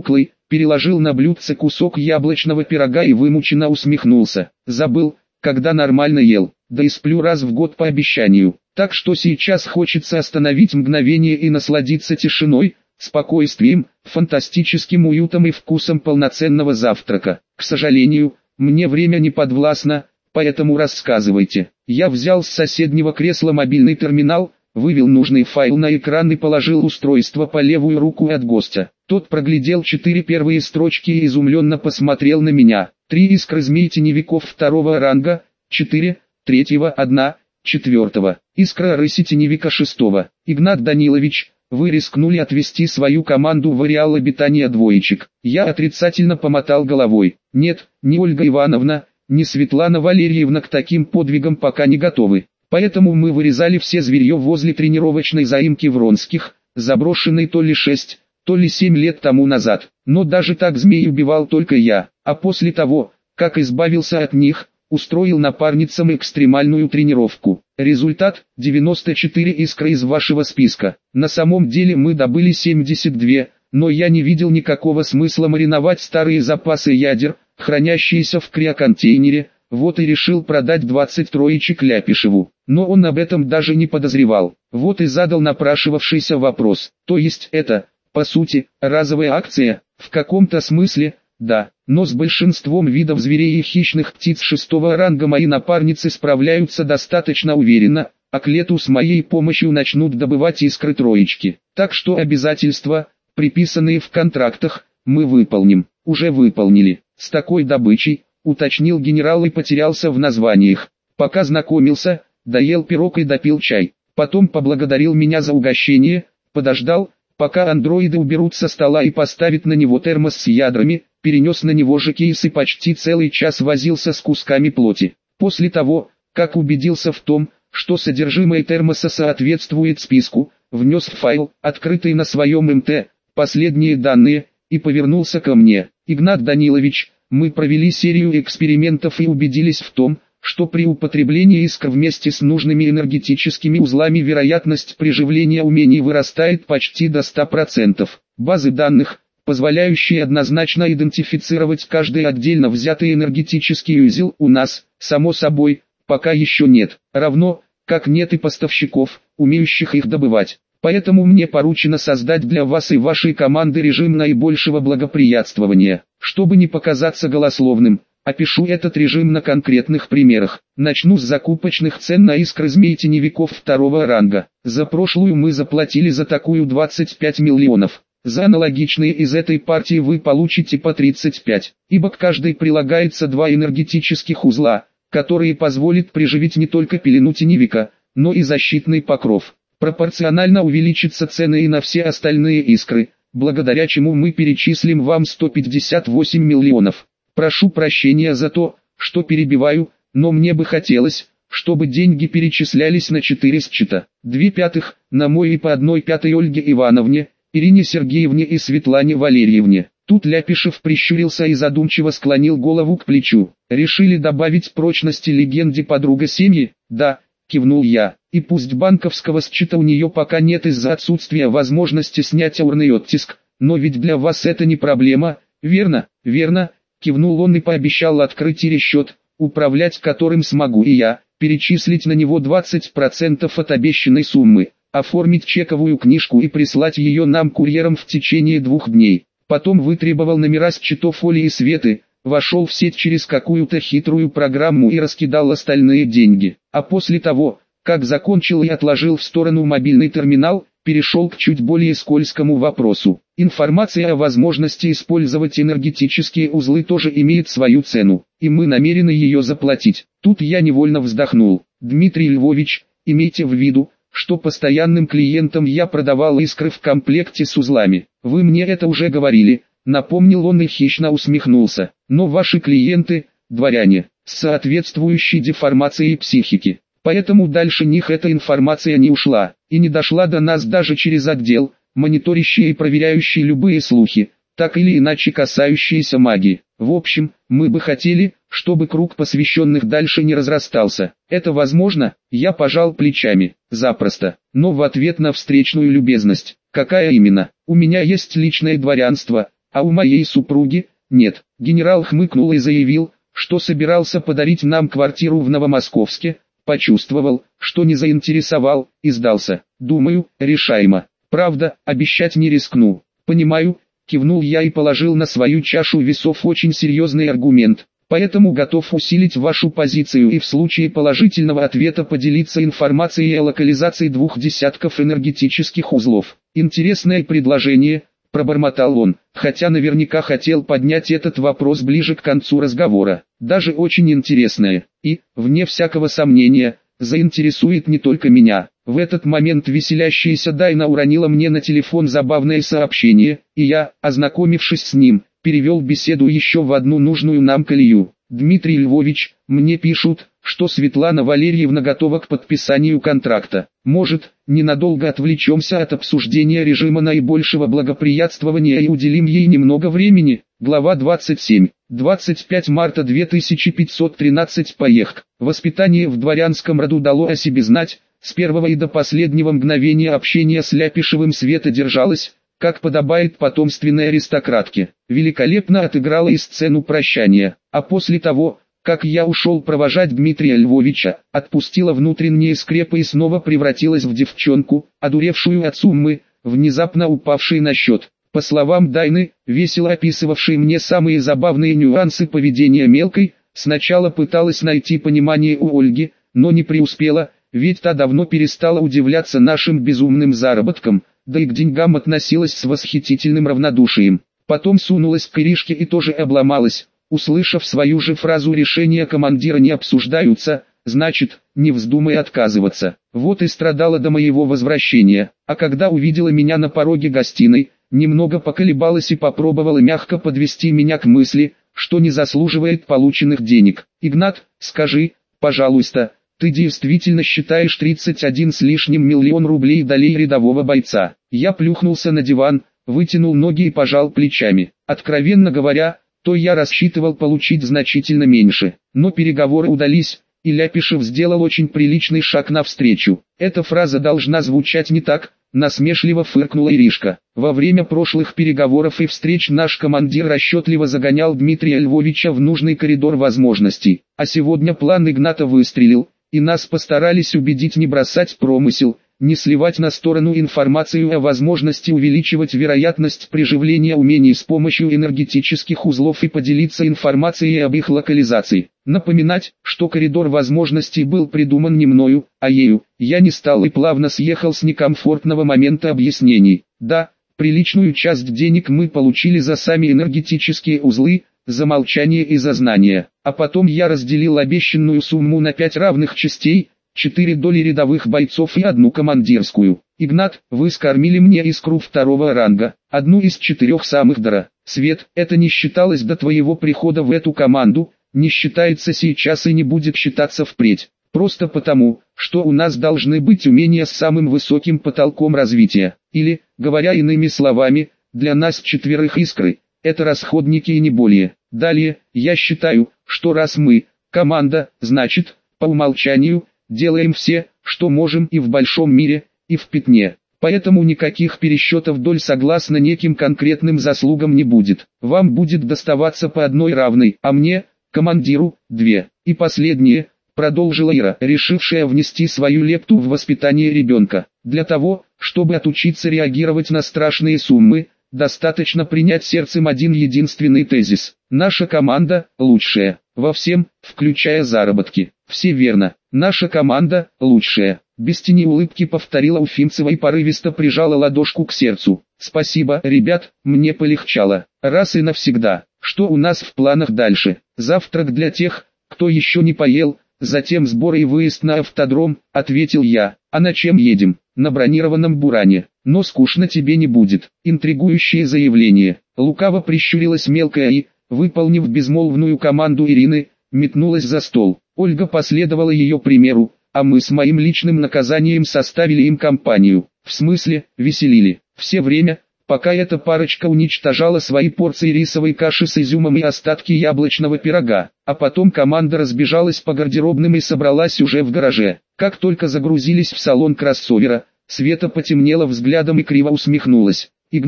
S1: переложил на блюдце кусок яблочного пирога и вымученно усмехнулся. Забыл, когда нормально ел, да и сплю раз в год по обещанию. Так что сейчас хочется остановить мгновение и насладиться тишиной, спокойствием, фантастическим уютом и вкусом полноценного завтрака. К сожалению, мне время не подвластно, поэтому рассказывайте. Я взял с соседнего кресла мобильный терминал, вывел нужный файл на экран и положил устройство по левую руку от гостя. Тот проглядел 4 первые строчки и изумленно посмотрел на меня. 3 искры змей-теневиков 2 ранга, 4, 3, 1, 4. Искра рыси теневика 6. Игнат Данилович, вы рискнули отвести свою команду в ареал обитания двоечек. Я отрицательно помотал головой. Нет, ни Ольга Ивановна, ни Светлана Валерьевна к таким подвигам пока не готовы. Поэтому мы вырезали все зверье возле тренировочной заимки Вронских, заброшенной то ли 6, то ли 7 лет тому назад. Но даже так змей убивал только я, а после того, как избавился от них, устроил напарницам экстремальную тренировку. Результат – 94 искры из вашего списка. На самом деле мы добыли 72, но я не видел никакого смысла мариновать старые запасы ядер, хранящиеся в криоконтейнере, вот и решил продать 20 троечек Ляпишеву. Но он об этом даже не подозревал. Вот и задал напрашивавшийся вопрос. То есть это, по сути, разовая акция? В каком-то смысле, да, но с большинством видов зверей и хищных птиц 6 ранга мои напарницы справляются достаточно уверенно, а к лету с моей помощью начнут добывать искры троечки. Так что обязательства, приписанные в контрактах, мы выполним. Уже выполнили. С такой добычей, уточнил генерал и потерялся в названиях. Пока знакомился, доел пирог и допил чай. Потом поблагодарил меня за угощение, подождал, пока андроиды уберут со стола и поставят на него термос с ядрами, перенес на него же кейс и почти целый час возился с кусками плоти. После того, как убедился в том, что содержимое термоса соответствует списку, внес в файл, открытый на своем МТ, последние данные, и повернулся ко мне. Игнат Данилович, мы провели серию экспериментов и убедились в том, что при употреблении искр вместе с нужными энергетическими узлами вероятность приживления умений вырастает почти до 100%. Базы данных, позволяющие однозначно идентифицировать каждый отдельно взятый энергетический узел, у нас, само собой, пока еще нет, равно, как нет и поставщиков, умеющих их добывать. Поэтому мне поручено создать для вас и вашей команды режим наибольшего благоприятствования. Чтобы не показаться голословным, опишу этот режим на конкретных примерах. Начну с закупочных цен на искры змей-теневиков 2 ранга. За прошлую мы заплатили за такую 25 миллионов. За аналогичные из этой партии вы получите по 35, ибо к каждой прилагается 2 энергетических узла, которые позволят приживить не только пелену теневика, но и защитный покров. Пропорционально увеличатся цены и на все остальные искры, благодаря чему мы перечислим вам 158 миллионов. Прошу прощения за то, что перебиваю, но мне бы хотелось, чтобы деньги перечислялись на 4 счета. 2/5 на мой и по 1/5 Ольге Ивановне, Ирине Сергеевне и Светлане Валерьевне. Тут Ляпишев прищурился и задумчиво склонил голову к плечу. Решили добавить прочности легенде подруга семьи? Да, кивнул я. И пусть банковского счета у нее пока нет из-за отсутствия возможности снять аурный оттиск, но ведь для вас это не проблема, верно? Верно, кивнул он и пообещал открыть счет, управлять которым смогу и я, перечислить на него 20% от обещанной суммы, оформить чековую книжку и прислать ее нам курьером в течение 2 дней. Потом вытребовал номера счетов Оли и Светы, вошел в сеть через какую-то хитрую программу и раскидал остальные деньги. А после того, как закончил и отложил в сторону мобильный терминал, перешел к чуть более скользкому вопросу. Информация о возможности использовать энергетические узлы тоже имеет свою цену, и мы намерены ее заплатить. Тут я невольно вздохнул. Дмитрий Львович, имейте в виду, что постоянным клиентам я продавал искры в комплекте с узлами. Вы мне это уже говорили, напомнил он и хищно усмехнулся. Но ваши клиенты, дворяне, с соответствующей деформацией психики. Поэтому дальше них эта информация не ушла, и не дошла до нас даже через отдел, мониторящий и проверяющий любые слухи, так или иначе касающиеся магии. В общем, мы бы хотели, чтобы круг посвященных дальше не разрастался. Это возможно? Я пожал плечами. Запросто. Но в ответ на встречную любезность. Какая именно? У меня есть личное дворянство, а у моей супруги – нет. Генерал хмыкнул и заявил, что собирался подарить нам квартиру в Новомосковске, почувствовал, что не заинтересовал, и сдался. Думаю, решаемо. Правда, обещать не рискну. Понимаю, кивнул я и положил на свою чашу весов очень серьезный аргумент. Поэтому готов усилить вашу позицию и в случае положительного ответа поделиться информацией о локализации 2 десятков энергетических узлов. Интересное предложение, пробормотал он, хотя наверняка хотел поднять этот вопрос ближе к концу разговора. Даже очень интересное, и, вне всякого сомнения, заинтересует не только меня. В этот момент веселящаяся Дайна уронила мне на телефон забавное сообщение, и я, ознакомившись с ним, перевел беседу еще в одну нужную нам колею. «Дмитрий Львович, мне пишут, что Светлана Валерьевна готова к подписанию контракта. Может, ненадолго отвлечемся от обсуждения режима наибольшего благоприятствования и уделим ей немного времени?» Глава 27. 25 марта 2513. Поехк. Воспитание в дворянском роду дало о себе знать. С первого и до последнего мгновения общения с Ляпишевым Света держалась, как подобает потомственной аристократке. Великолепно отыграла и сцену прощания, а после того, как я ушел провожать Дмитрия Львовича, отпустила внутренние скрепы и снова превратилась в девчонку, одуревшую от суммы, внезапно упавшей на счет. По словам Дайны, весело описывавшей мне самые забавные нюансы поведения мелкой, сначала пыталась найти понимание у Ольги, но не преуспела, ведь та давно перестала удивляться нашим безумным заработкам, да и к деньгам относилась с восхитительным равнодушием. Потом сунулась к Иришке и тоже обломалась, услышав свою же фразу «решения командира не обсуждаются», значит, не вздумай отказываться. Вот и страдала до моего возвращения, а когда увидела меня на пороге гостиной, немного поколебалась и попробовала мягко подвести меня к мысли, что не заслуживает полученных денег. «Игнат, скажи, пожалуйста, ты действительно считаешь 31 с лишним миллион рублей долей рядового бойца?» Я плюхнулся на диван, вытянул ноги и пожал плечами. Откровенно говоря, то я рассчитывал получить значительно меньше. Но переговоры удались, и Ляпишев сделал очень приличный шаг навстречу. Эта фраза должна звучать не так, насмешливо фыркнула Иришка. Во время прошлых переговоров и встреч наш командир расчетливо загонял Дмитрия Львовича в нужный коридор возможностей. А сегодня план Игната выстрелил, и нас постарались убедить не бросать промысел, не сливать на сторону информацию о возможности увеличивать вероятность приживления умений с помощью энергетических узлов и поделиться информацией об их локализации. Напоминать, что коридор возможностей был придуман не мною, а ею, я не стал и плавно съехал с некомфортного момента объяснений. Да, приличную часть денег мы получили за сами энергетические узлы, за молчание и за знания, а потом я разделил обещанную сумму на 5 равных частей, 4 доли рядовых бойцов и 1 командирскую. «Игнат, вы скормили мне искру 2-го ранга, одну из 4 самых дара. Свет, это не считалось до твоего прихода в эту команду, не считается сейчас и не будет считаться впредь. Просто потому, что у нас должны быть умения с самым высоким потолком развития. Или, говоря иными словами, для нас 4 искры – это расходники и не более. Далее, я считаю, что раз мы, команда, значит, по умолчанию, делаем все, что можем и в большом мире, и в пятне. Поэтому никаких пересчетов доль согласно неким конкретным заслугам не будет. Вам будет доставаться по 1 равной, а мне, командиру, 2. И последнее, продолжила Ира, решившая внести свою лепту в воспитание ребенка. Для того, чтобы отучиться реагировать на страшные суммы, достаточно принять сердцем один единственный тезис. Наша команда – лучшая. Во всем, включая заработки. Все верно. Наша команда – лучшая. Без тени улыбки повторила Уфимцева и порывисто прижала ладошку к сердцу. Спасибо, ребят, мне полегчало. Раз и навсегда. Что у нас в планах дальше? Завтрак для тех, кто еще не поел, затем сбор и выезд на автодром, ответил я. А на чем едем? На бронированном буране. Но скучно тебе не будет. Интригующее заявление. Лукаво прищурилась мелкая и, выполнив безмолвную команду Ирины, метнулась за стол. Ольга последовала ее примеру, а мы с моим личным наказанием составили им компанию. В смысле, веселили. Все время, пока эта парочка уничтожала свои порции рисовой каши с изюмом и остатки яблочного пирога. А потом команда разбежалась по гардеробным и собралась уже в гараже. Как только загрузились в салон кроссовера, Света потемнела взглядом и криво усмехнулась. «Игнат,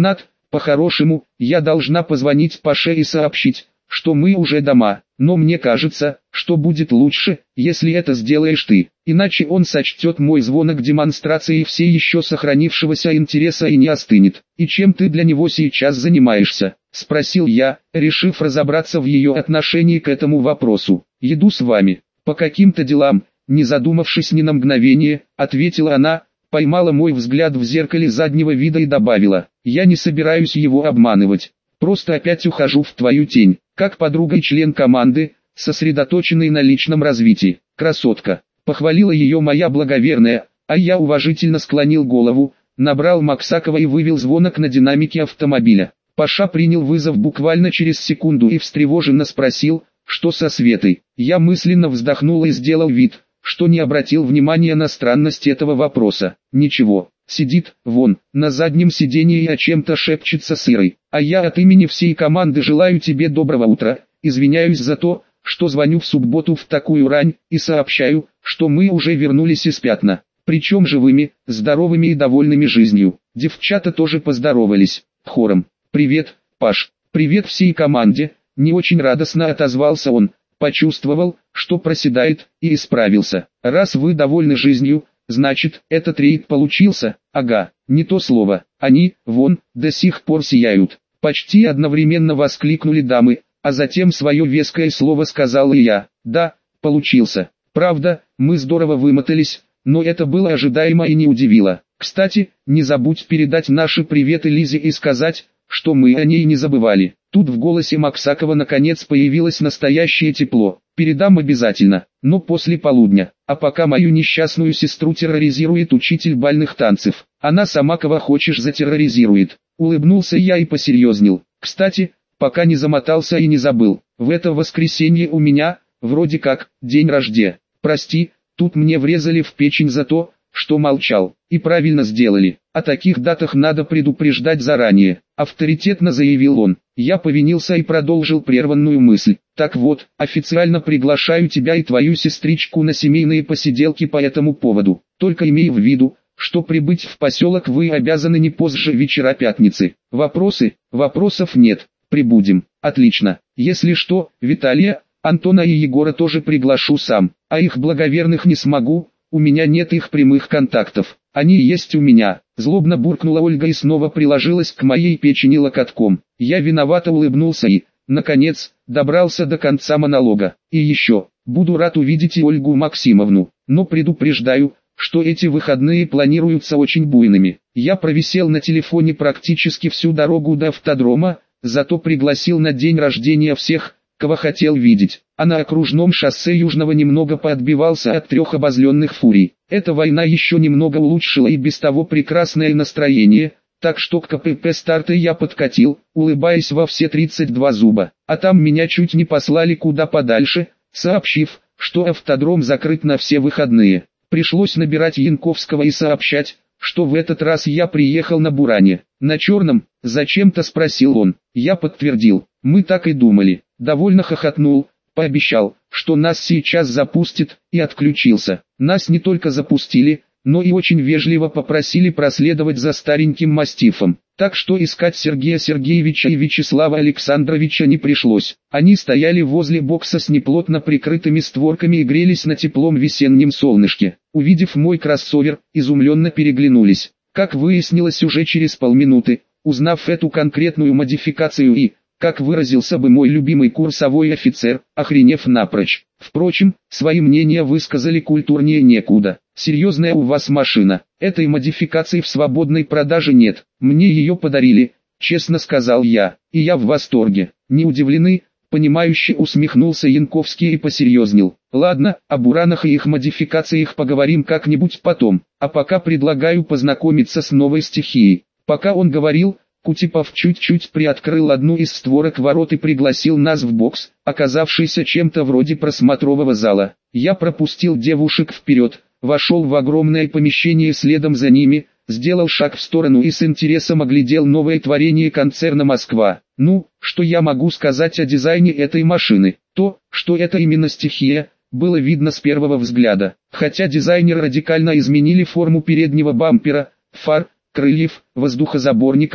S1: По-хорошему, я должна позвонить Паше и сообщить, что мы уже дома, но мне кажется, что будет лучше, если это сделаешь ты, иначе он сочтет мой звонок демонстрацией все еще сохранившегося интереса и не остынет. «И чем ты для него сейчас занимаешься?» – спросил я, решив разобраться в ее отношении к этому вопросу. «Еду с вами, по каким-то делам», не задумавшись ни на мгновение, ответила она, поймала мой взгляд в зеркале заднего вида и добавила: «Я не собираюсь его обманывать, просто опять ухожу в твою тень, как подруга и член команды, сосредоточенный на личном развитии. Красотка», похвалила ее моя благоверная, а я уважительно склонил голову, набрал Максакова и вывел звонок на динамике автомобиля. Паша принял вызов буквально через секунду и встревоженно спросил, что со Светой. Я мысленно вздохнул и сделал вид, что не обратил внимания на странность этого вопроса. «Ничего, сидит, вон, на заднем сиденье и о чем-то шепчется с Ирой. А я от имени всей команды желаю тебе доброго утра, извиняюсь за то, что звоню в субботу в такую рань, и сообщаю, что мы уже вернулись из Пятна, причем живыми, здоровыми и довольными жизнью». Девчата тоже поздоровались, хором. «Привет, Паш, привет всей команде», не очень радостно отозвался он. Почувствовал, что проседает, и исправился. «Раз вы довольны жизнью, значит, этот рейд получился?» «Ага, не то слово. Они, вон, до сих пор сияют». Почти одновременно воскликнули дамы, а затем свое веское слово сказал и я. «Да, получился. Правда, мы здорово вымотались, но это было ожидаемо и не удивило. Кстати, не забудь передать наши приветы Лизе и сказать, что мы о ней не забывали». Тут в голосе Максакова наконец появилось настоящее тепло. «Передам обязательно, но после полудня. А пока мою несчастную сестру терроризирует учитель бальных танцев. Она сама кого хочешь затерроризирует». Улыбнулся я и посерьезнел. «Кстати, пока не замотался и не забыл, в это воскресенье у меня, вроде как, день рождения. Прости, тут мне врезали в печень за то, что молчал. И правильно сделали. О таких датах надо предупреждать заранее», авторитетно заявил он. Я повинился и продолжил прерванную мысль. «Так вот, официально приглашаю тебя и твою сестричку на семейные посиделки по этому поводу. Только имей в виду, что прибыть в поселок вы обязаны не позже вечера пятницы. Вопросы? Вопросов нет. Прибудем. Отлично. Если что, Виталия, Антона и Егора тоже приглашу сам, а их благоверных не смогу, у меня нет их прямых контактов. Они есть у меня». Злобно буркнула Ольга и снова приложилась к моей печени локотком. Я виновато улыбнулся и, наконец, добрался до конца монолога. «И еще, буду рад увидеть и Ольгу Максимовну, но предупреждаю, что эти выходные планируются очень буйными». Я провисел на телефоне практически всю дорогу до автодрома, зато пригласил на день рождения всех, кого хотел видеть, а на окружном шоссе Южного немного поотбивался от 3 обозленных фурий. Эта война еще немного улучшила и без того прекрасное настроение, так что к КПП старта я подкатил, улыбаясь во все 32 зуба, а там меня чуть не послали куда подальше, сообщив, что автодром закрыт на все выходные. Пришлось набирать Янковского и сообщать, что в этот раз я приехал на Буране. «На черном?» – зачем-то спросил он. Я подтвердил. «Мы так и думали». Довольно хохотнул, пообещал, что нас сейчас запустит, и отключился. Нас не только запустили, но и очень вежливо попросили проследовать за стареньким мастифом. Так что искать Сергея Сергеевича и Вячеслава Александровича не пришлось. Они стояли возле бокса с неплотно прикрытыми створками и грелись на теплом весеннем солнышке. Увидев мой кроссовер, изумленно переглянулись. Как выяснилось уже через полминуты, узнав эту конкретную модификацию и, как выразился бы мой любимый курсовой офицер, охренев напрочь. Впрочем, свои мнения высказали культурнее некуда. «Серьезная у вас машина, этой модификации в свободной продаже нет, мне ее подарили», честно сказал я, и я в восторге. «Не удивлены?» Понимающе усмехнулся Янковский и посерьезнел. «Ладно, о буранах и их модификациях поговорим как-нибудь потом, а пока предлагаю познакомиться с новой стихией». Пока он говорил, Кутепов чуть-чуть приоткрыл одну из створок ворот и пригласил нас в бокс, оказавшийся чем-то вроде просмотрового зала. Я пропустил девушек вперед, вошел в огромное помещение следом за ними, сделал шаг в сторону и с интересом оглядел новое творение концерна «Москва». Ну, что я могу сказать о дизайне этой машины? То, что это именно стихия, было видно с первого взгляда. Хотя дизайнеры радикально изменили форму переднего бампера, фар, крыльев, воздухозаборников,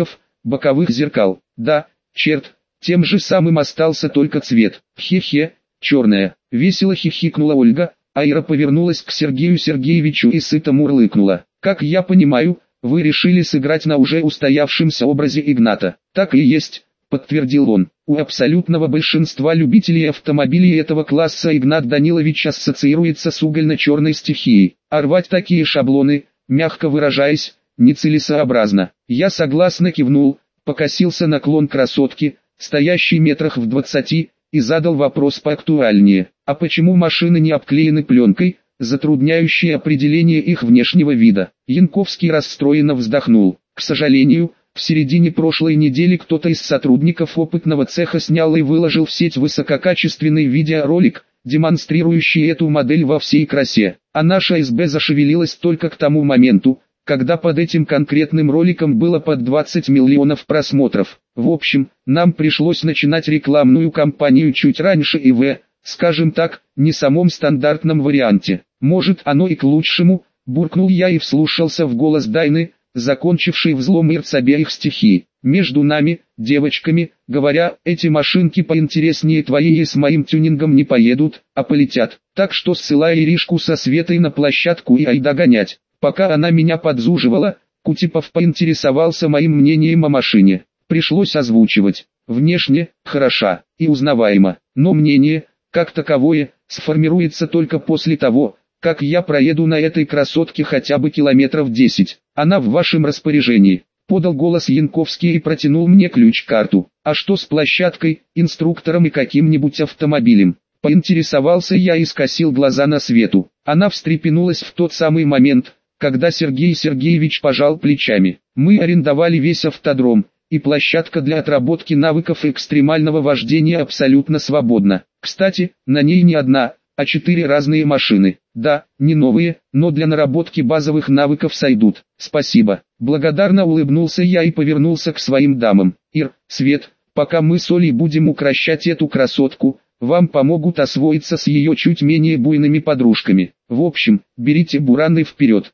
S1: боковых зеркал. Да, черт, тем же самым остался только цвет. Хе-хе, черная. Весело хихикнула Ольга, а Ира повернулась к Сергею Сергеевичу и сыто мурлыкнула. Как я понимаю, вы решили сыграть на уже устоявшемся образе Игната. Так и есть, подтвердил он. У абсолютного большинства любителей автомобилей этого класса Игнат Данилович ассоциируется с угольно-черной стихией. А рвать такие шаблоны, мягко выражаясь, нецелесообразно. Я согласно кивнул, покосился на клон красотки, стоящий метрах в 20, и задал вопрос поактуальнее. А почему машины не обклеены пленкой, затрудняющей определение их внешнего вида? Янковский расстроенно вздохнул. К сожалению, в середине прошлой недели кто-то из сотрудников опытного цеха снял и выложил в сеть высококачественный видеоролик, демонстрирующий эту модель во всей красе. А наша СБ зашевелилась только к тому моменту, когда под этим конкретным роликом было под 20 миллионов просмотров. В общем, нам пришлось начинать рекламную кампанию чуть раньше и скажем так, не самом стандартном варианте. Может, оно и к лучшему, буркнул я и вслушался в голос Дайны, закончивший взлом ИРЦ обеих стихий. Между нами, девочками, говоря, эти машинки поинтереснее твоей с моим тюнингом не поедут, а полетят. Так что ссылай Иришку со Светой на площадку и айда гонять. Пока она меня подзуживала, Кутипов поинтересовался моим мнением о машине. Пришлось озвучивать. Внешне, хороша и узнаваема, но мнение, как таковое, сформируется только после того, как я проеду на этой красотке хотя бы километров 10. Она в вашем распоряжении. Подал голос Янковский и протянул мне ключ-карту. А что с площадкой, инструктором и каким-нибудь автомобилем? Поинтересовался я и скосил глаза на Свету. Она встрепенулась в тот самый момент, когда Сергей Сергеевич пожал плечами. Мы арендовали весь автодром, и площадка для отработки навыков экстремального вождения абсолютно свободна. Кстати, на ней не одна, а 4 разные машины. Да, не новые, но для наработки базовых навыков сойдут. Спасибо. Благодарно улыбнулся я и повернулся к своим дамам. Ир, Свет, пока мы с Олей будем укрощать эту красотку, вам помогут освоиться с ее чуть менее буйными подружками. В общем, берите бураны вперед.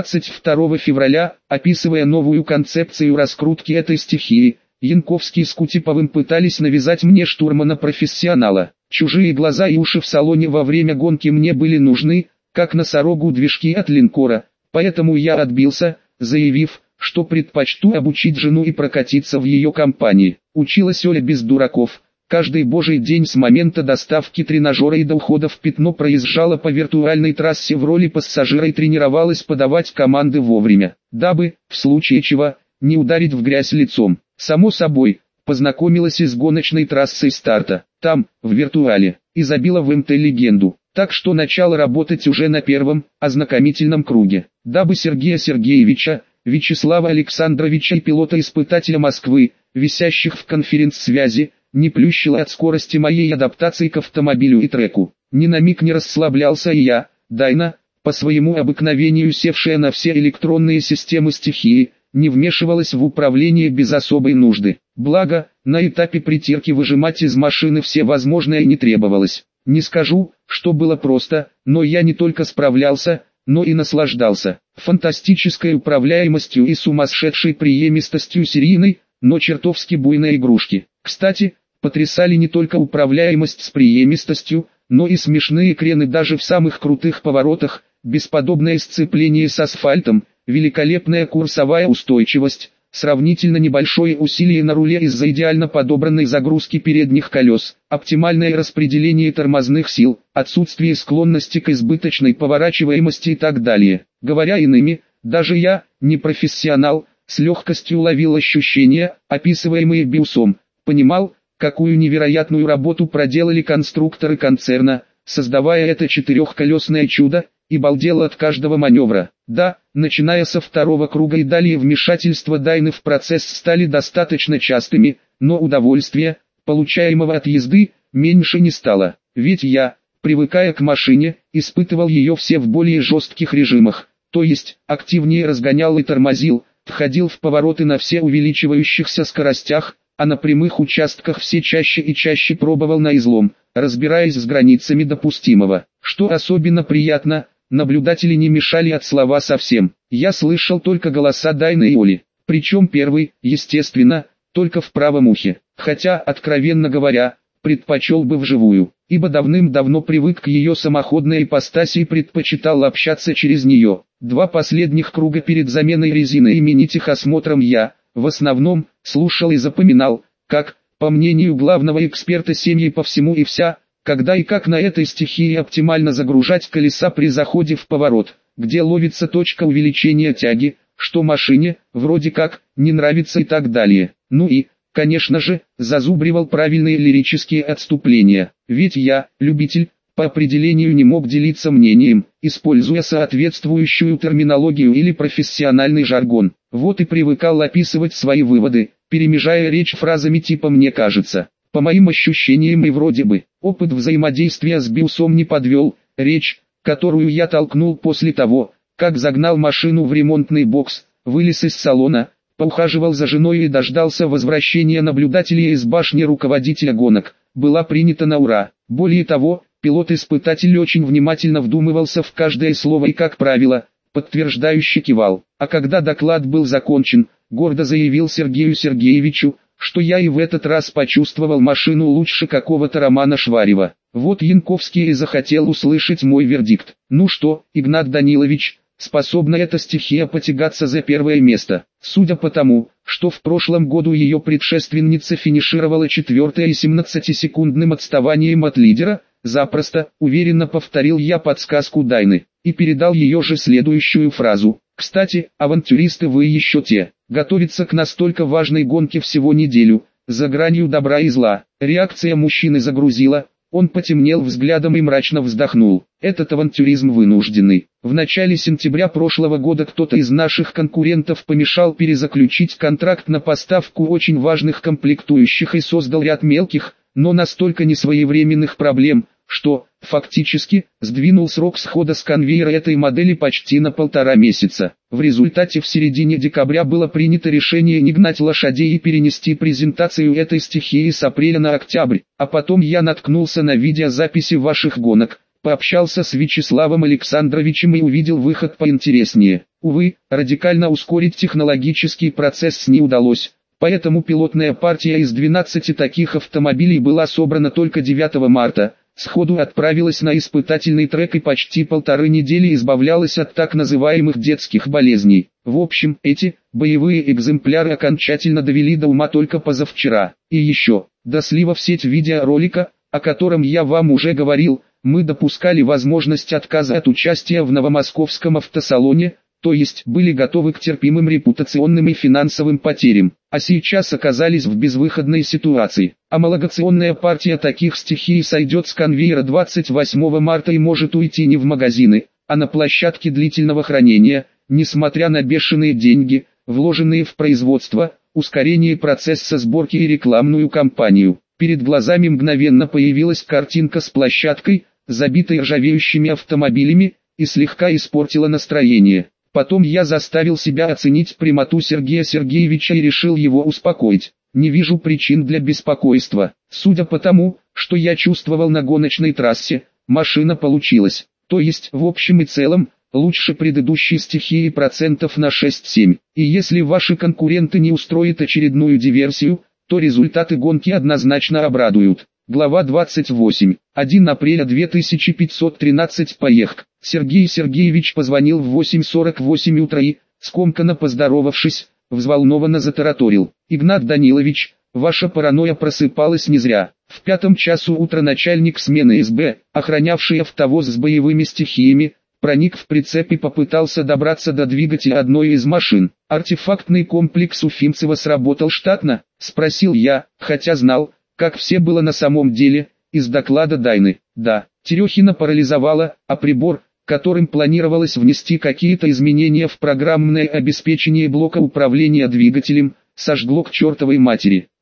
S1: 22 февраля, описывая новую концепцию раскрутки этой стихии, Янковский с Кутиповым пытались навязать мне штурмана-профессионала. Чужие глаза и уши в салоне во время гонки мне были нужны, как носорогу движки от линкора, поэтому я отбился, заявив, что предпочту обучить жену и прокатиться в ее компании. Училась Оля без дураков. Каждый божий день с момента доставки тренажера и до ухода в пятно проезжала по виртуальной трассе в роли пассажира и тренировалась подавать команды вовремя, дабы, в случае чего, не ударить в грязь лицом. Само собой, познакомилась и с гоночной трассой старта, там, в виртуале, и забила в МТ легенду, так что начала работать уже на первом, ознакомительном круге, дабы Сергея Сергеевича, Вячеслава Александровича и пилота-испытателя Москвы, висящих в конференц-связи, не плющило от скорости моей адаптации к автомобилю и треку. Ни на миг не расслаблялся и я, Дайна, по своему обыкновению севшая на все электронные системы стихии, не вмешивалась в управление без особой нужды. Благо, на этапе притирки выжимать из машины все возможное не требовалось. Не скажу, что было просто, но я не только справлялся, но и наслаждался. Фантастической управляемостью и сумасшедшей преемистостью серийной, но чертовски буйной игрушки. Кстати, потрясали не только управляемость с преемистостью, но и смешные крены даже в самых крутых поворотах, бесподобное сцепление с асфальтом, великолепная курсовая устойчивость, сравнительно небольшое усилие на руле из-за идеально подобранной загрузки передних колес, оптимальное распределение тормозных сил, отсутствие склонности к избыточной поворачиваемости и так далее. Говоря иными, даже я, не профессионал, с легкостью ловил ощущения, описываемые Биусом, понимал, какую невероятную работу проделали конструкторы концерна, создавая это четырехколесное чудо, и балдел от каждого маневра. Да, начиная со второго круга и далее вмешательства Дайны в процесс стали достаточно частыми, но удовольствия, получаемого от езды, меньше не стало. Ведь я, привыкая к машине, испытывал ее все в более жестких режимах, то есть, активнее разгонял и тормозил, входил в повороты на все увеличивающихся скоростях, а на прямых участках все чаще и чаще пробовал на излом, разбираясь с границами допустимого. Что особенно приятно, наблюдатели не мешали от слова совсем. Я слышал только голоса Дайны и Оли. Причем первый, естественно, только в правом ухе. Хотя, откровенно говоря, предпочел бы вживую, ибо давным-давно привык к ее самоходной ипостаси и предпочитал общаться через нее. Два последних круга перед заменой резины и мини-техосмотром я, в основном, слушал и запоминал, как, по мнению главного эксперта семьи по всему и вся, когда и как на этой стихии оптимально загружать колеса при заходе в поворот, где ловится точка увеличения тяги, что машине, вроде как, не нравится и так далее. Ну и, конечно же, зазубривал правильные лирические отступления, ведь я, любитель, по определению не мог делиться мнением, используя соответствующую терминологию или профессиональный жаргон. Вот и привыкал описывать свои выводы, перемежая речь фразами типа «мне кажется». По моим ощущениям и вроде бы, опыт взаимодействия с Биусом не подвел, речь, которую я толкнул после того, как загнал машину в ремонтный бокс, вылез из салона, поухаживал за женой и дождался возвращения наблюдателей из башни руководителя гонок, была принята на ура. Более того, пилот-испытатель очень внимательно вдумывался в каждое слово и, как правило, подтверждающе кивал. А когда доклад был закончен, гордо заявил Сергею Сергеевичу, что я и в этот раз почувствовал машину лучше какого-то Романа Шварева. Вот Янковский и захотел услышать мой вердикт. Ну что, Игнат Данилович, способна эта стихия потягаться за первое место? Судя по тому, что в прошлом году ее предшественница финишировала четвертой и 17-секундным отставанием от лидера, запросто, уверенно повторил я подсказку Дайны, и передал ее же следующую фразу. Кстати, авантюристы вы еще те. Готовиться к настолько важной гонке всего неделю, за гранью добра и зла. Реакция мужчины загрузила, он потемнел взглядом и мрачно вздохнул. Этот авантюризм вынужденный. В начале сентября прошлого года кто-то из наших конкурентов помешал перезаключить контракт на поставку очень важных комплектующих и создал ряд мелких, но настолько несвоевременных проблем, что, фактически, сдвинул срок схода с конвейера этой модели почти на 1,5 месяца. В результате в середине декабря было принято решение не гнать лошадей и перенести презентацию этой стихии с апреля на октябрь, а потом я наткнулся на видеозаписи ваших гонок, пообщался с Вячеславом Александровичем и увидел выход поинтереснее. Увы, радикально ускорить технологический процесс не удалось. Поэтому пилотная партия из 12 таких автомобилей была собрана только 9 марта, сходу отправилась на испытательный трек и почти 1,5 недели избавлялась от так называемых детских болезней. В общем, эти боевые экземпляры окончательно довели до ума только позавчера. И еще, до слива в сеть видеоролика, о котором я вам уже говорил, мы допускали возможность отказа от участия в новомосковском автосалоне, то есть были готовы к терпимым репутационным и финансовым потерям, а сейчас оказались в безвыходной ситуации. Амалогационная партия таких стихий сойдет с конвейера 28 марта и может уйти не в магазины, а на площадке длительного хранения, несмотря на бешеные деньги, вложенные в производство, ускорение процесса сборки и рекламную кампанию. Перед глазами мгновенно появилась картинка с площадкой, забитой ржавеющими автомобилями, и слегка испортила настроение. Потом я заставил себя оценить прямоту Сергея Сергеевича и решил его успокоить. Не вижу причин для беспокойства. Судя по тому, что я чувствовал на гоночной трассе, машина получилась. То есть, в общем и целом, лучше предыдущей стихии процентов на 6-7. И если ваши конкуренты не устроят очередную диверсию, то результаты гонки однозначно обрадуют. Глава 28. 1 апреля 2513. Поехк. Сергей Сергеевич позвонил в 8:48 утра и, скомканно поздоровавшись, взволнованно затараторил. Игнат Данилович, ваша паранойя просыпалась не зря. В 5 часу утра начальник смены СБ, охранявший автовоз с боевыми стихиями, проник в прицеп и попытался добраться до двигателя одной из машин. Артефактный комплекс Уфимцева сработал штатно, спросил я, хотя знал, как все было на самом деле, из доклада Дайны. Да, Терехина парализовала, а прибор, которым планировалось внести какие-то изменения в программное обеспечение блока управления двигателем, сожгло к чертовой матери.